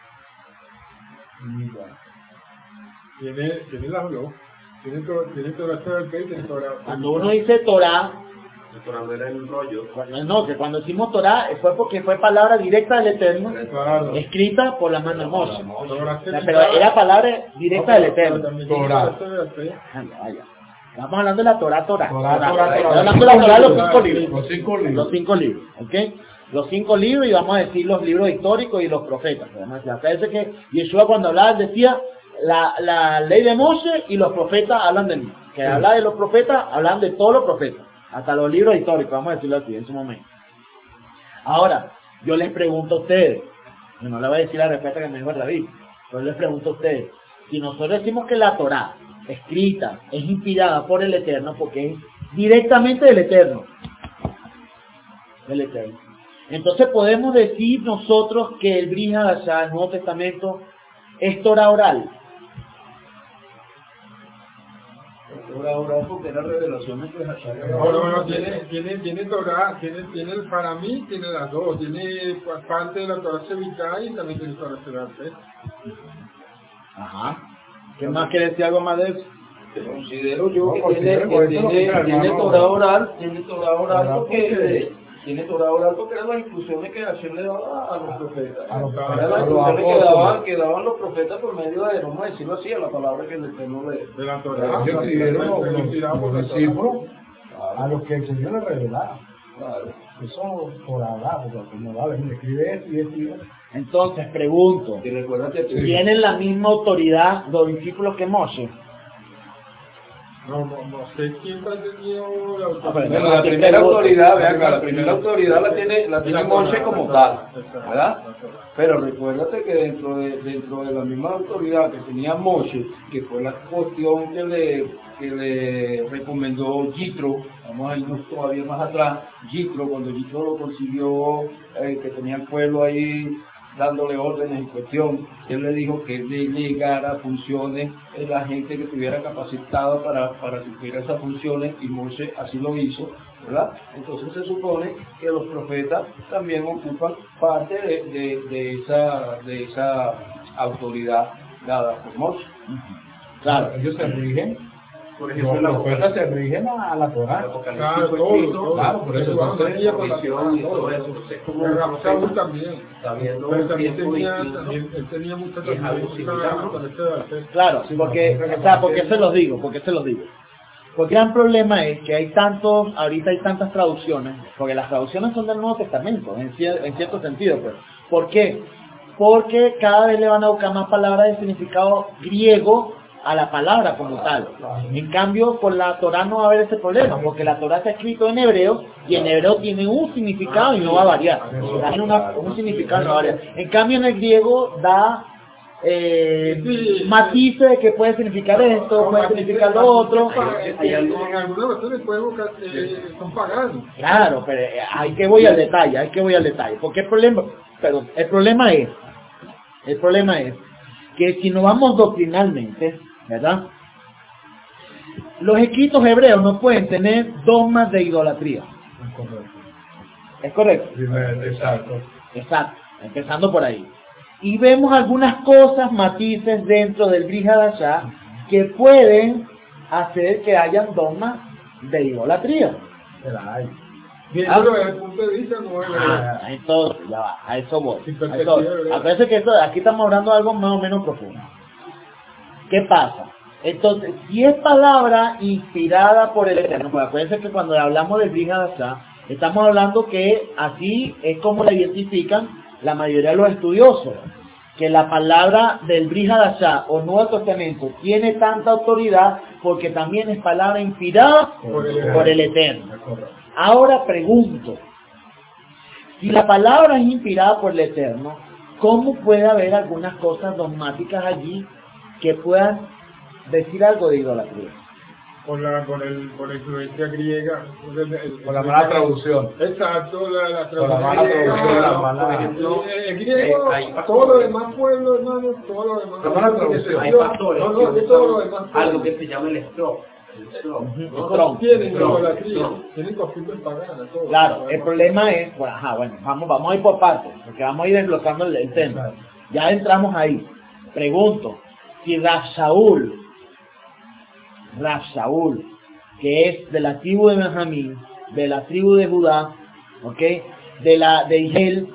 Tiene, tiene las dos. Tiene Torah, tiene Torah Shabbat y tiene Torah. Cuando uno dice Torá, El Torah era el rollo. cuando, no, que cuando decimos Torá fue porque fue palabra directa del Eterno, Claro. escrita por la mano de Moshe. Torah O sea, pero era palabra directa del Eterno. Torah. Ah, ya, vaya. Estamos hablando de la Torá, Torá. Torá, Torá. Torá, Estamos Torá. hablando de la Torá, los cinco libros. Los cinco libros. Los cinco libros, ¿ok? Los cinco libros, y vamos a decir los libros históricos y los profetas. Vamos a decir, acá dice que Yeshua cuando hablaba decía la, la ley de Moshe y los profetas hablan de mí. Que sí. Habla de los profetas, hablan de todos los profetas. Hasta los libros históricos, vamos a decirlo así en su momento. Ahora, yo les pregunto a ustedes, yo no le voy a decir la respuesta que me dijo el Rabí, pero les pregunto a ustedes, si nosotros decimos que la Torá escrita es inspirada por el Eterno, porque es directamente del Eterno, del Eterno, entonces podemos decir nosotros que el Brit Hadashah, el Nuevo Testamento, es Torá oral. Torah oral porque era revelaciones que Hashem. No, no, no, tiene, tiene, tiene Torah, tiene, tiene el para mí, tiene las dos, tiene parte de la Torah Shevitá y también tiene Torah Shabbat. Ajá. ¿Qué más quiere decir algo más de eso? Considero yo No, que considero tiene, que que esto tiene, lo que tiene hermano- Torah oral, tiene Torah oral Torah porque, porque- tiene Torah oral porque eran las instrucciones que Hashem le daba a los profetas. A los- Eran a las los instrucciones que apóstoles. daban, que daban los profetas por medio de, vamos a decirlo así, a la palabra que el Eterno le... De la Torah. Ellos escribieron los, Fue los, inspirado por los la Torah. discípulos a los que el Señor les revelaba. Claro. Eso por hablar, porque como va a venir, escribe esto y esto y esto. Entonces, pregunto, Y recuérdate que ¿tienen la misma autoridad los discípulos que Moshe? No, no, no sé quién ha tenido la pero- autoridad. Bueno, la primera autoridad, vean acá, la primera autoridad la tiene, la tiene Moshe como tal, ¿verdad? Pero recuérdate que dentro de, dentro de la misma autoridad que tenía Moshe, que fue la cuestión que le, que le recomendó Yitro, vamos a irnos todavía más atrás, Yitro, cuando Yitro lo consiguió, eh, que tenía el pueblo ahí dándole órdenes en cuestión, él le dijo que él delegara funciones en la gente que estuviera capacitada para, para cumplir esas funciones, y Moshe así lo hizo, ¿verdad? Entonces se supone que los profetas también ocupan parte de, de, de esa, de esa autoridad dada por Moshe. Claro. Ellos se rigen, Por ejemplo, los la profetas se rigen a, a la Torah. Apocalipsis Claro, fue todo, escrito, todo. claro, por eso Eso va entonces, María por la visión Torah, y todo todo. eso. Entonces, como El Rab Shaul profeta, también. está viendo Pero un también tiempo tenía, distinto. también, él tenía mucha Y es algo también, similar, mucha ¿no? Torah Shabbat. Claro, porque, o sea, ¿por qué se los digo? ¿Por qué se los digo? Porque el gran problema es que hay tantos, ahorita hay tantas traducciones, porque las traducciones son del Nuevo Testamento, en, cier- en cierto sentido, pues. ¿Por qué? Porque cada vez le van a buscar más palabras de significado griego a la palabra como tal. En cambio, con la Torah no va a haber ese problema, porque la Torah está escrito en hebreo, y en hebreo tiene un significado y no va a variar. Tiene una- un significado y no va a variar. En cambio, en el griego da eh, matices de que puede significar esto, puede significar lo otro. En algunas versiones pueden buscar, eh, son paganos. Claro, pero eh, hay que voy al detalle, hay que voy al detalle. Porque el problema, perdón, el problema es, el problema es que si nos vamos doctrinalmente, ¿verdad? Los escritos hebreos no pueden tener dogmas de idolatría. ¿Es correcto? Primero, exacto. Exacto, empezando por ahí. Y vemos algunas cosas, matices dentro del Brit Hadashah que pueden hacer que hayan dogmas de idolatría. La hay. Viéndolo desde el punto de vista no es verdad. Ah, entonces, ya va, a eso voy. Sin A perspectiva, eso- ¿verdad? Acuérdense que esto, aquí estamos hablando de algo más o menos profundo. ¿Qué pasa? Entonces, si es palabra inspirada por el Eterno, pues acuérdense que cuando hablamos del Brihadashá, estamos hablando que así es como la identifican la mayoría de los estudiosos, que la palabra del Brihadashá o Nuevo Testamento tiene tanta autoridad porque también es palabra inspirada Por el por el Eterno. Ahora pregunto, si la palabra es inspirada por el Eterno, ¿cómo puede haber algunas cosas dogmáticas allí que puedan decir algo de idolatría? Por la, por el, por la influencia griega. Por, el- el- Por la mala traducción. Exacto, la, la Por la traducción mala griega. traducción, la No, mala- por ejemplo, el, el griego, Eh, hay todo lo demás pueblo, hermano, todo lo demás. La mala traducción. Hay factores No, que no, de todo lo usan demás. algo que se llama el strop. El strop, ¿no? Strop. No tienen Strop, idolatría, strop. tienen costumbres paganas, todo. Claro, el problema es, bueno, ajá, bueno, vamos, vamos a ir por partes, porque vamos a ir desglosando el, el tema. Ya entramos ahí. Pregunto, si Rab Shaul, Rab Shaul, que es de la tribu de Benjamín, de la tribu de Judá, ¿ok? De la de Israel,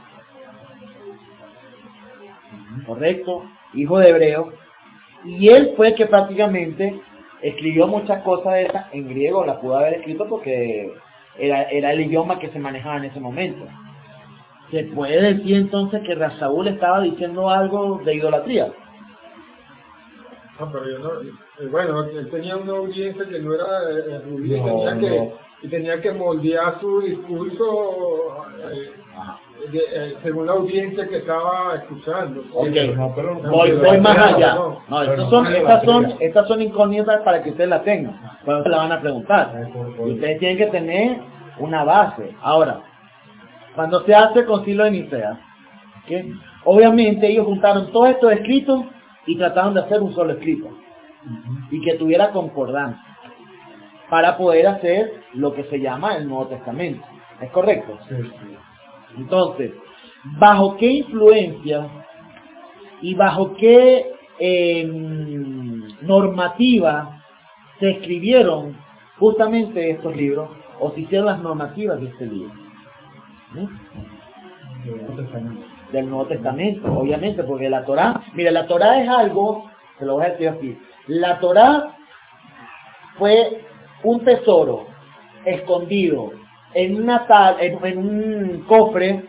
correcto, hijo de hebreo, y él fue que prácticamente escribió muchas cosas de esas en griego, las pudo haber escrito porque era, era el idioma que se manejaba en ese momento. ¿Se puede decir entonces que Rab Shaul estaba diciendo algo de idolatría? No, pero yo no, eh, bueno, él tenía una audiencia que no era eh, judía, No, tenía no. que, y tenía que moldear su discurso eh, Ajá. de- eh, según la audiencia que estaba escuchando. Ok, No, pero- voy, no, voy no, más no, allá. no. No, Pero estas no son, es estas son, idolatría. estas son incógnitas para que ustedes la tengan. Cuando se la van a preguntar. Y ustedes tienen que tener una base. Ahora, cuando se hace el concilio de Nicea, ¿qué? Obviamente ellos juntaron todos estos escritos y trataron de hacer un solo escrito. Y que tuviera concordancia para poder hacer lo que se llama el Nuevo Testamento. ¿Es correcto? Sí, sí. Entonces, ¿bajo qué influencia y bajo qué eh, normativa se escribieron justamente estos libros o se hicieron las normativas de este libro? ¿Mm? Del Nuevo Testamento, obviamente, porque la Torá, mira, la Torá es algo, se lo voy a decir aquí, la Torá fue un tesoro escondido en una tal, en, en un cofre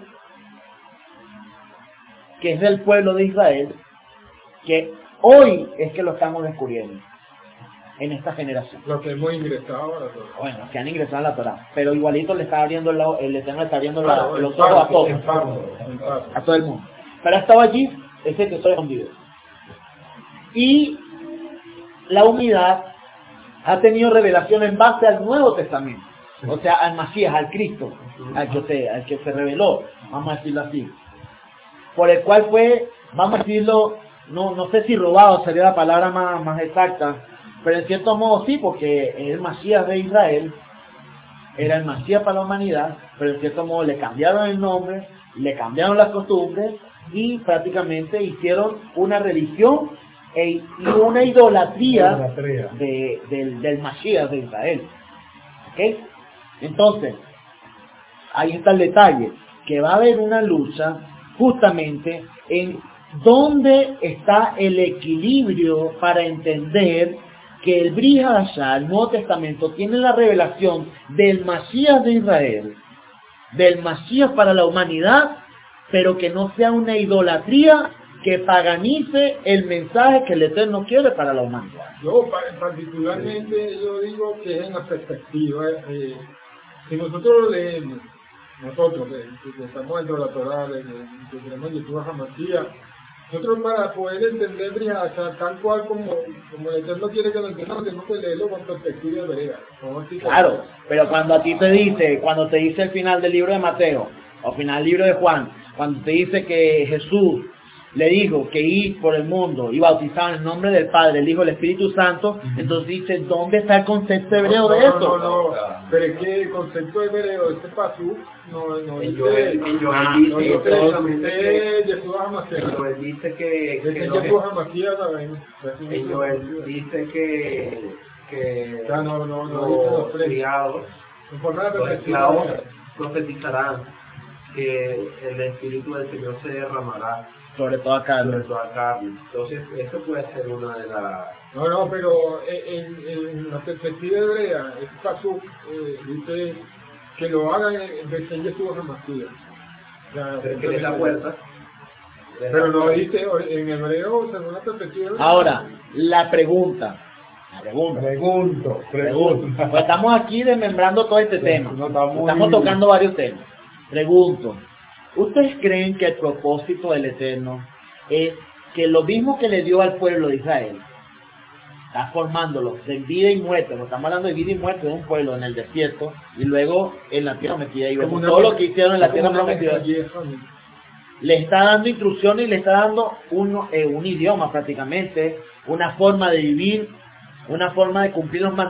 que es del pueblo de Israel, que hoy es que lo estamos descubriendo en esta generación. Lo que hemos ingresado a la Torah. Bueno, que han ingresado a la Torá, pero igualito le está abriendo la- el Eterno le está abriendo la- Claro, los en ojos a parte, todos, en parte, en parte. a todo el mundo. Pero ha estado allí ese tesoro escondido. Y la humanidad ha tenido revelación en base al Nuevo Testamento, o sea, al Masías, al Cristo, al que se, al que se reveló, vamos a decirlo así, por el cual fue, vamos a decirlo, no, no sé si robado sería la palabra más, más exacta, pero en cierto modo sí, porque el Masías de Israel era el Masías para la humanidad, pero en cierto modo le cambiaron el nombre, le cambiaron las costumbres y prácticamente hicieron una religión e, y una idolatría, Idolatría. de, del, del Masías de Israel. ¿Ok? Entonces, ahí está el detalle, que va a haber una lucha justamente en dónde está el equilibrio para entender que el Brit Hadashah, el Nuevo Testamento, tiene la revelación del Masías de Israel, del Masías para la humanidad, pero que no sea una idolatría que paganice el mensaje que el Eterno quiere para la humanidad. Yo pa- particularmente yo digo que es en la perspectiva, eh, si nosotros lo leemos, nosotros que, que estamos dentro de la Torah, que, que tenemos Yeshua HaMashiach, nosotros para poder entender Brihadashah tal cual como, como el Eterno quiere que lo entendamos, tenemos que leerlo con perspectiva hebrea. ¿No? Así que- Claro, pero cuando a ti te dice, cuando te dice el final del libro de Mateo, o final del libro de Juan, cuando te dice que Jesús le dijo que ir por el mundo y bautizar en el nombre del Padre, el Hijo y el Espíritu Santo, entonces dice, ¿dónde está el concepto hebreo no, de no, esto? No, no, no, pero es que el concepto hebreo de este pasú no, no En dice, Joel, en Joel Ah, dice no dice precisamente que, eh, Yeshua en HaMashiach. Joel dice que, Dice que los- Yeshua HaMashiach, ¿saben? en Joel dice que, que O sea, no, no, no los dice los tres. criados, En forma de los perspectiva, esclavos profetizarán que el Espíritu del Señor se derramará Sobre todo acá, sobre ¿no? toda carne. Entonces, eso puede ser una de las... No, no, pero en, en, en la perspectiva hebrea, este pasú eh, dice que lo hagan en vez de Yeshua HaMashiach. O sea, que les da puerta. Pero no dice en hebreo, según la perspectiva hebrea. Ahora, la pregunta, la pregunta, Pregunto, pregunta. pregunta. Pues estamos aquí desmembrando todo este tema, No, está muy- estamos tocando varios temas. Pregunto, ¿ustedes creen que el propósito del Eterno es que lo mismo que le dio al pueblo de Israel, está formándolo de vida y muerte, no estamos hablando de vida y muerte de un pueblo en el desierto y luego en la tierra prometida, y vemos Como una- todo lo que hicieron en la como tierra una prometida, mezcla, le está dando instrucciones y le está dando un, eh, un idioma prácticamente, una forma de vivir, una forma de cumplir los mandamientos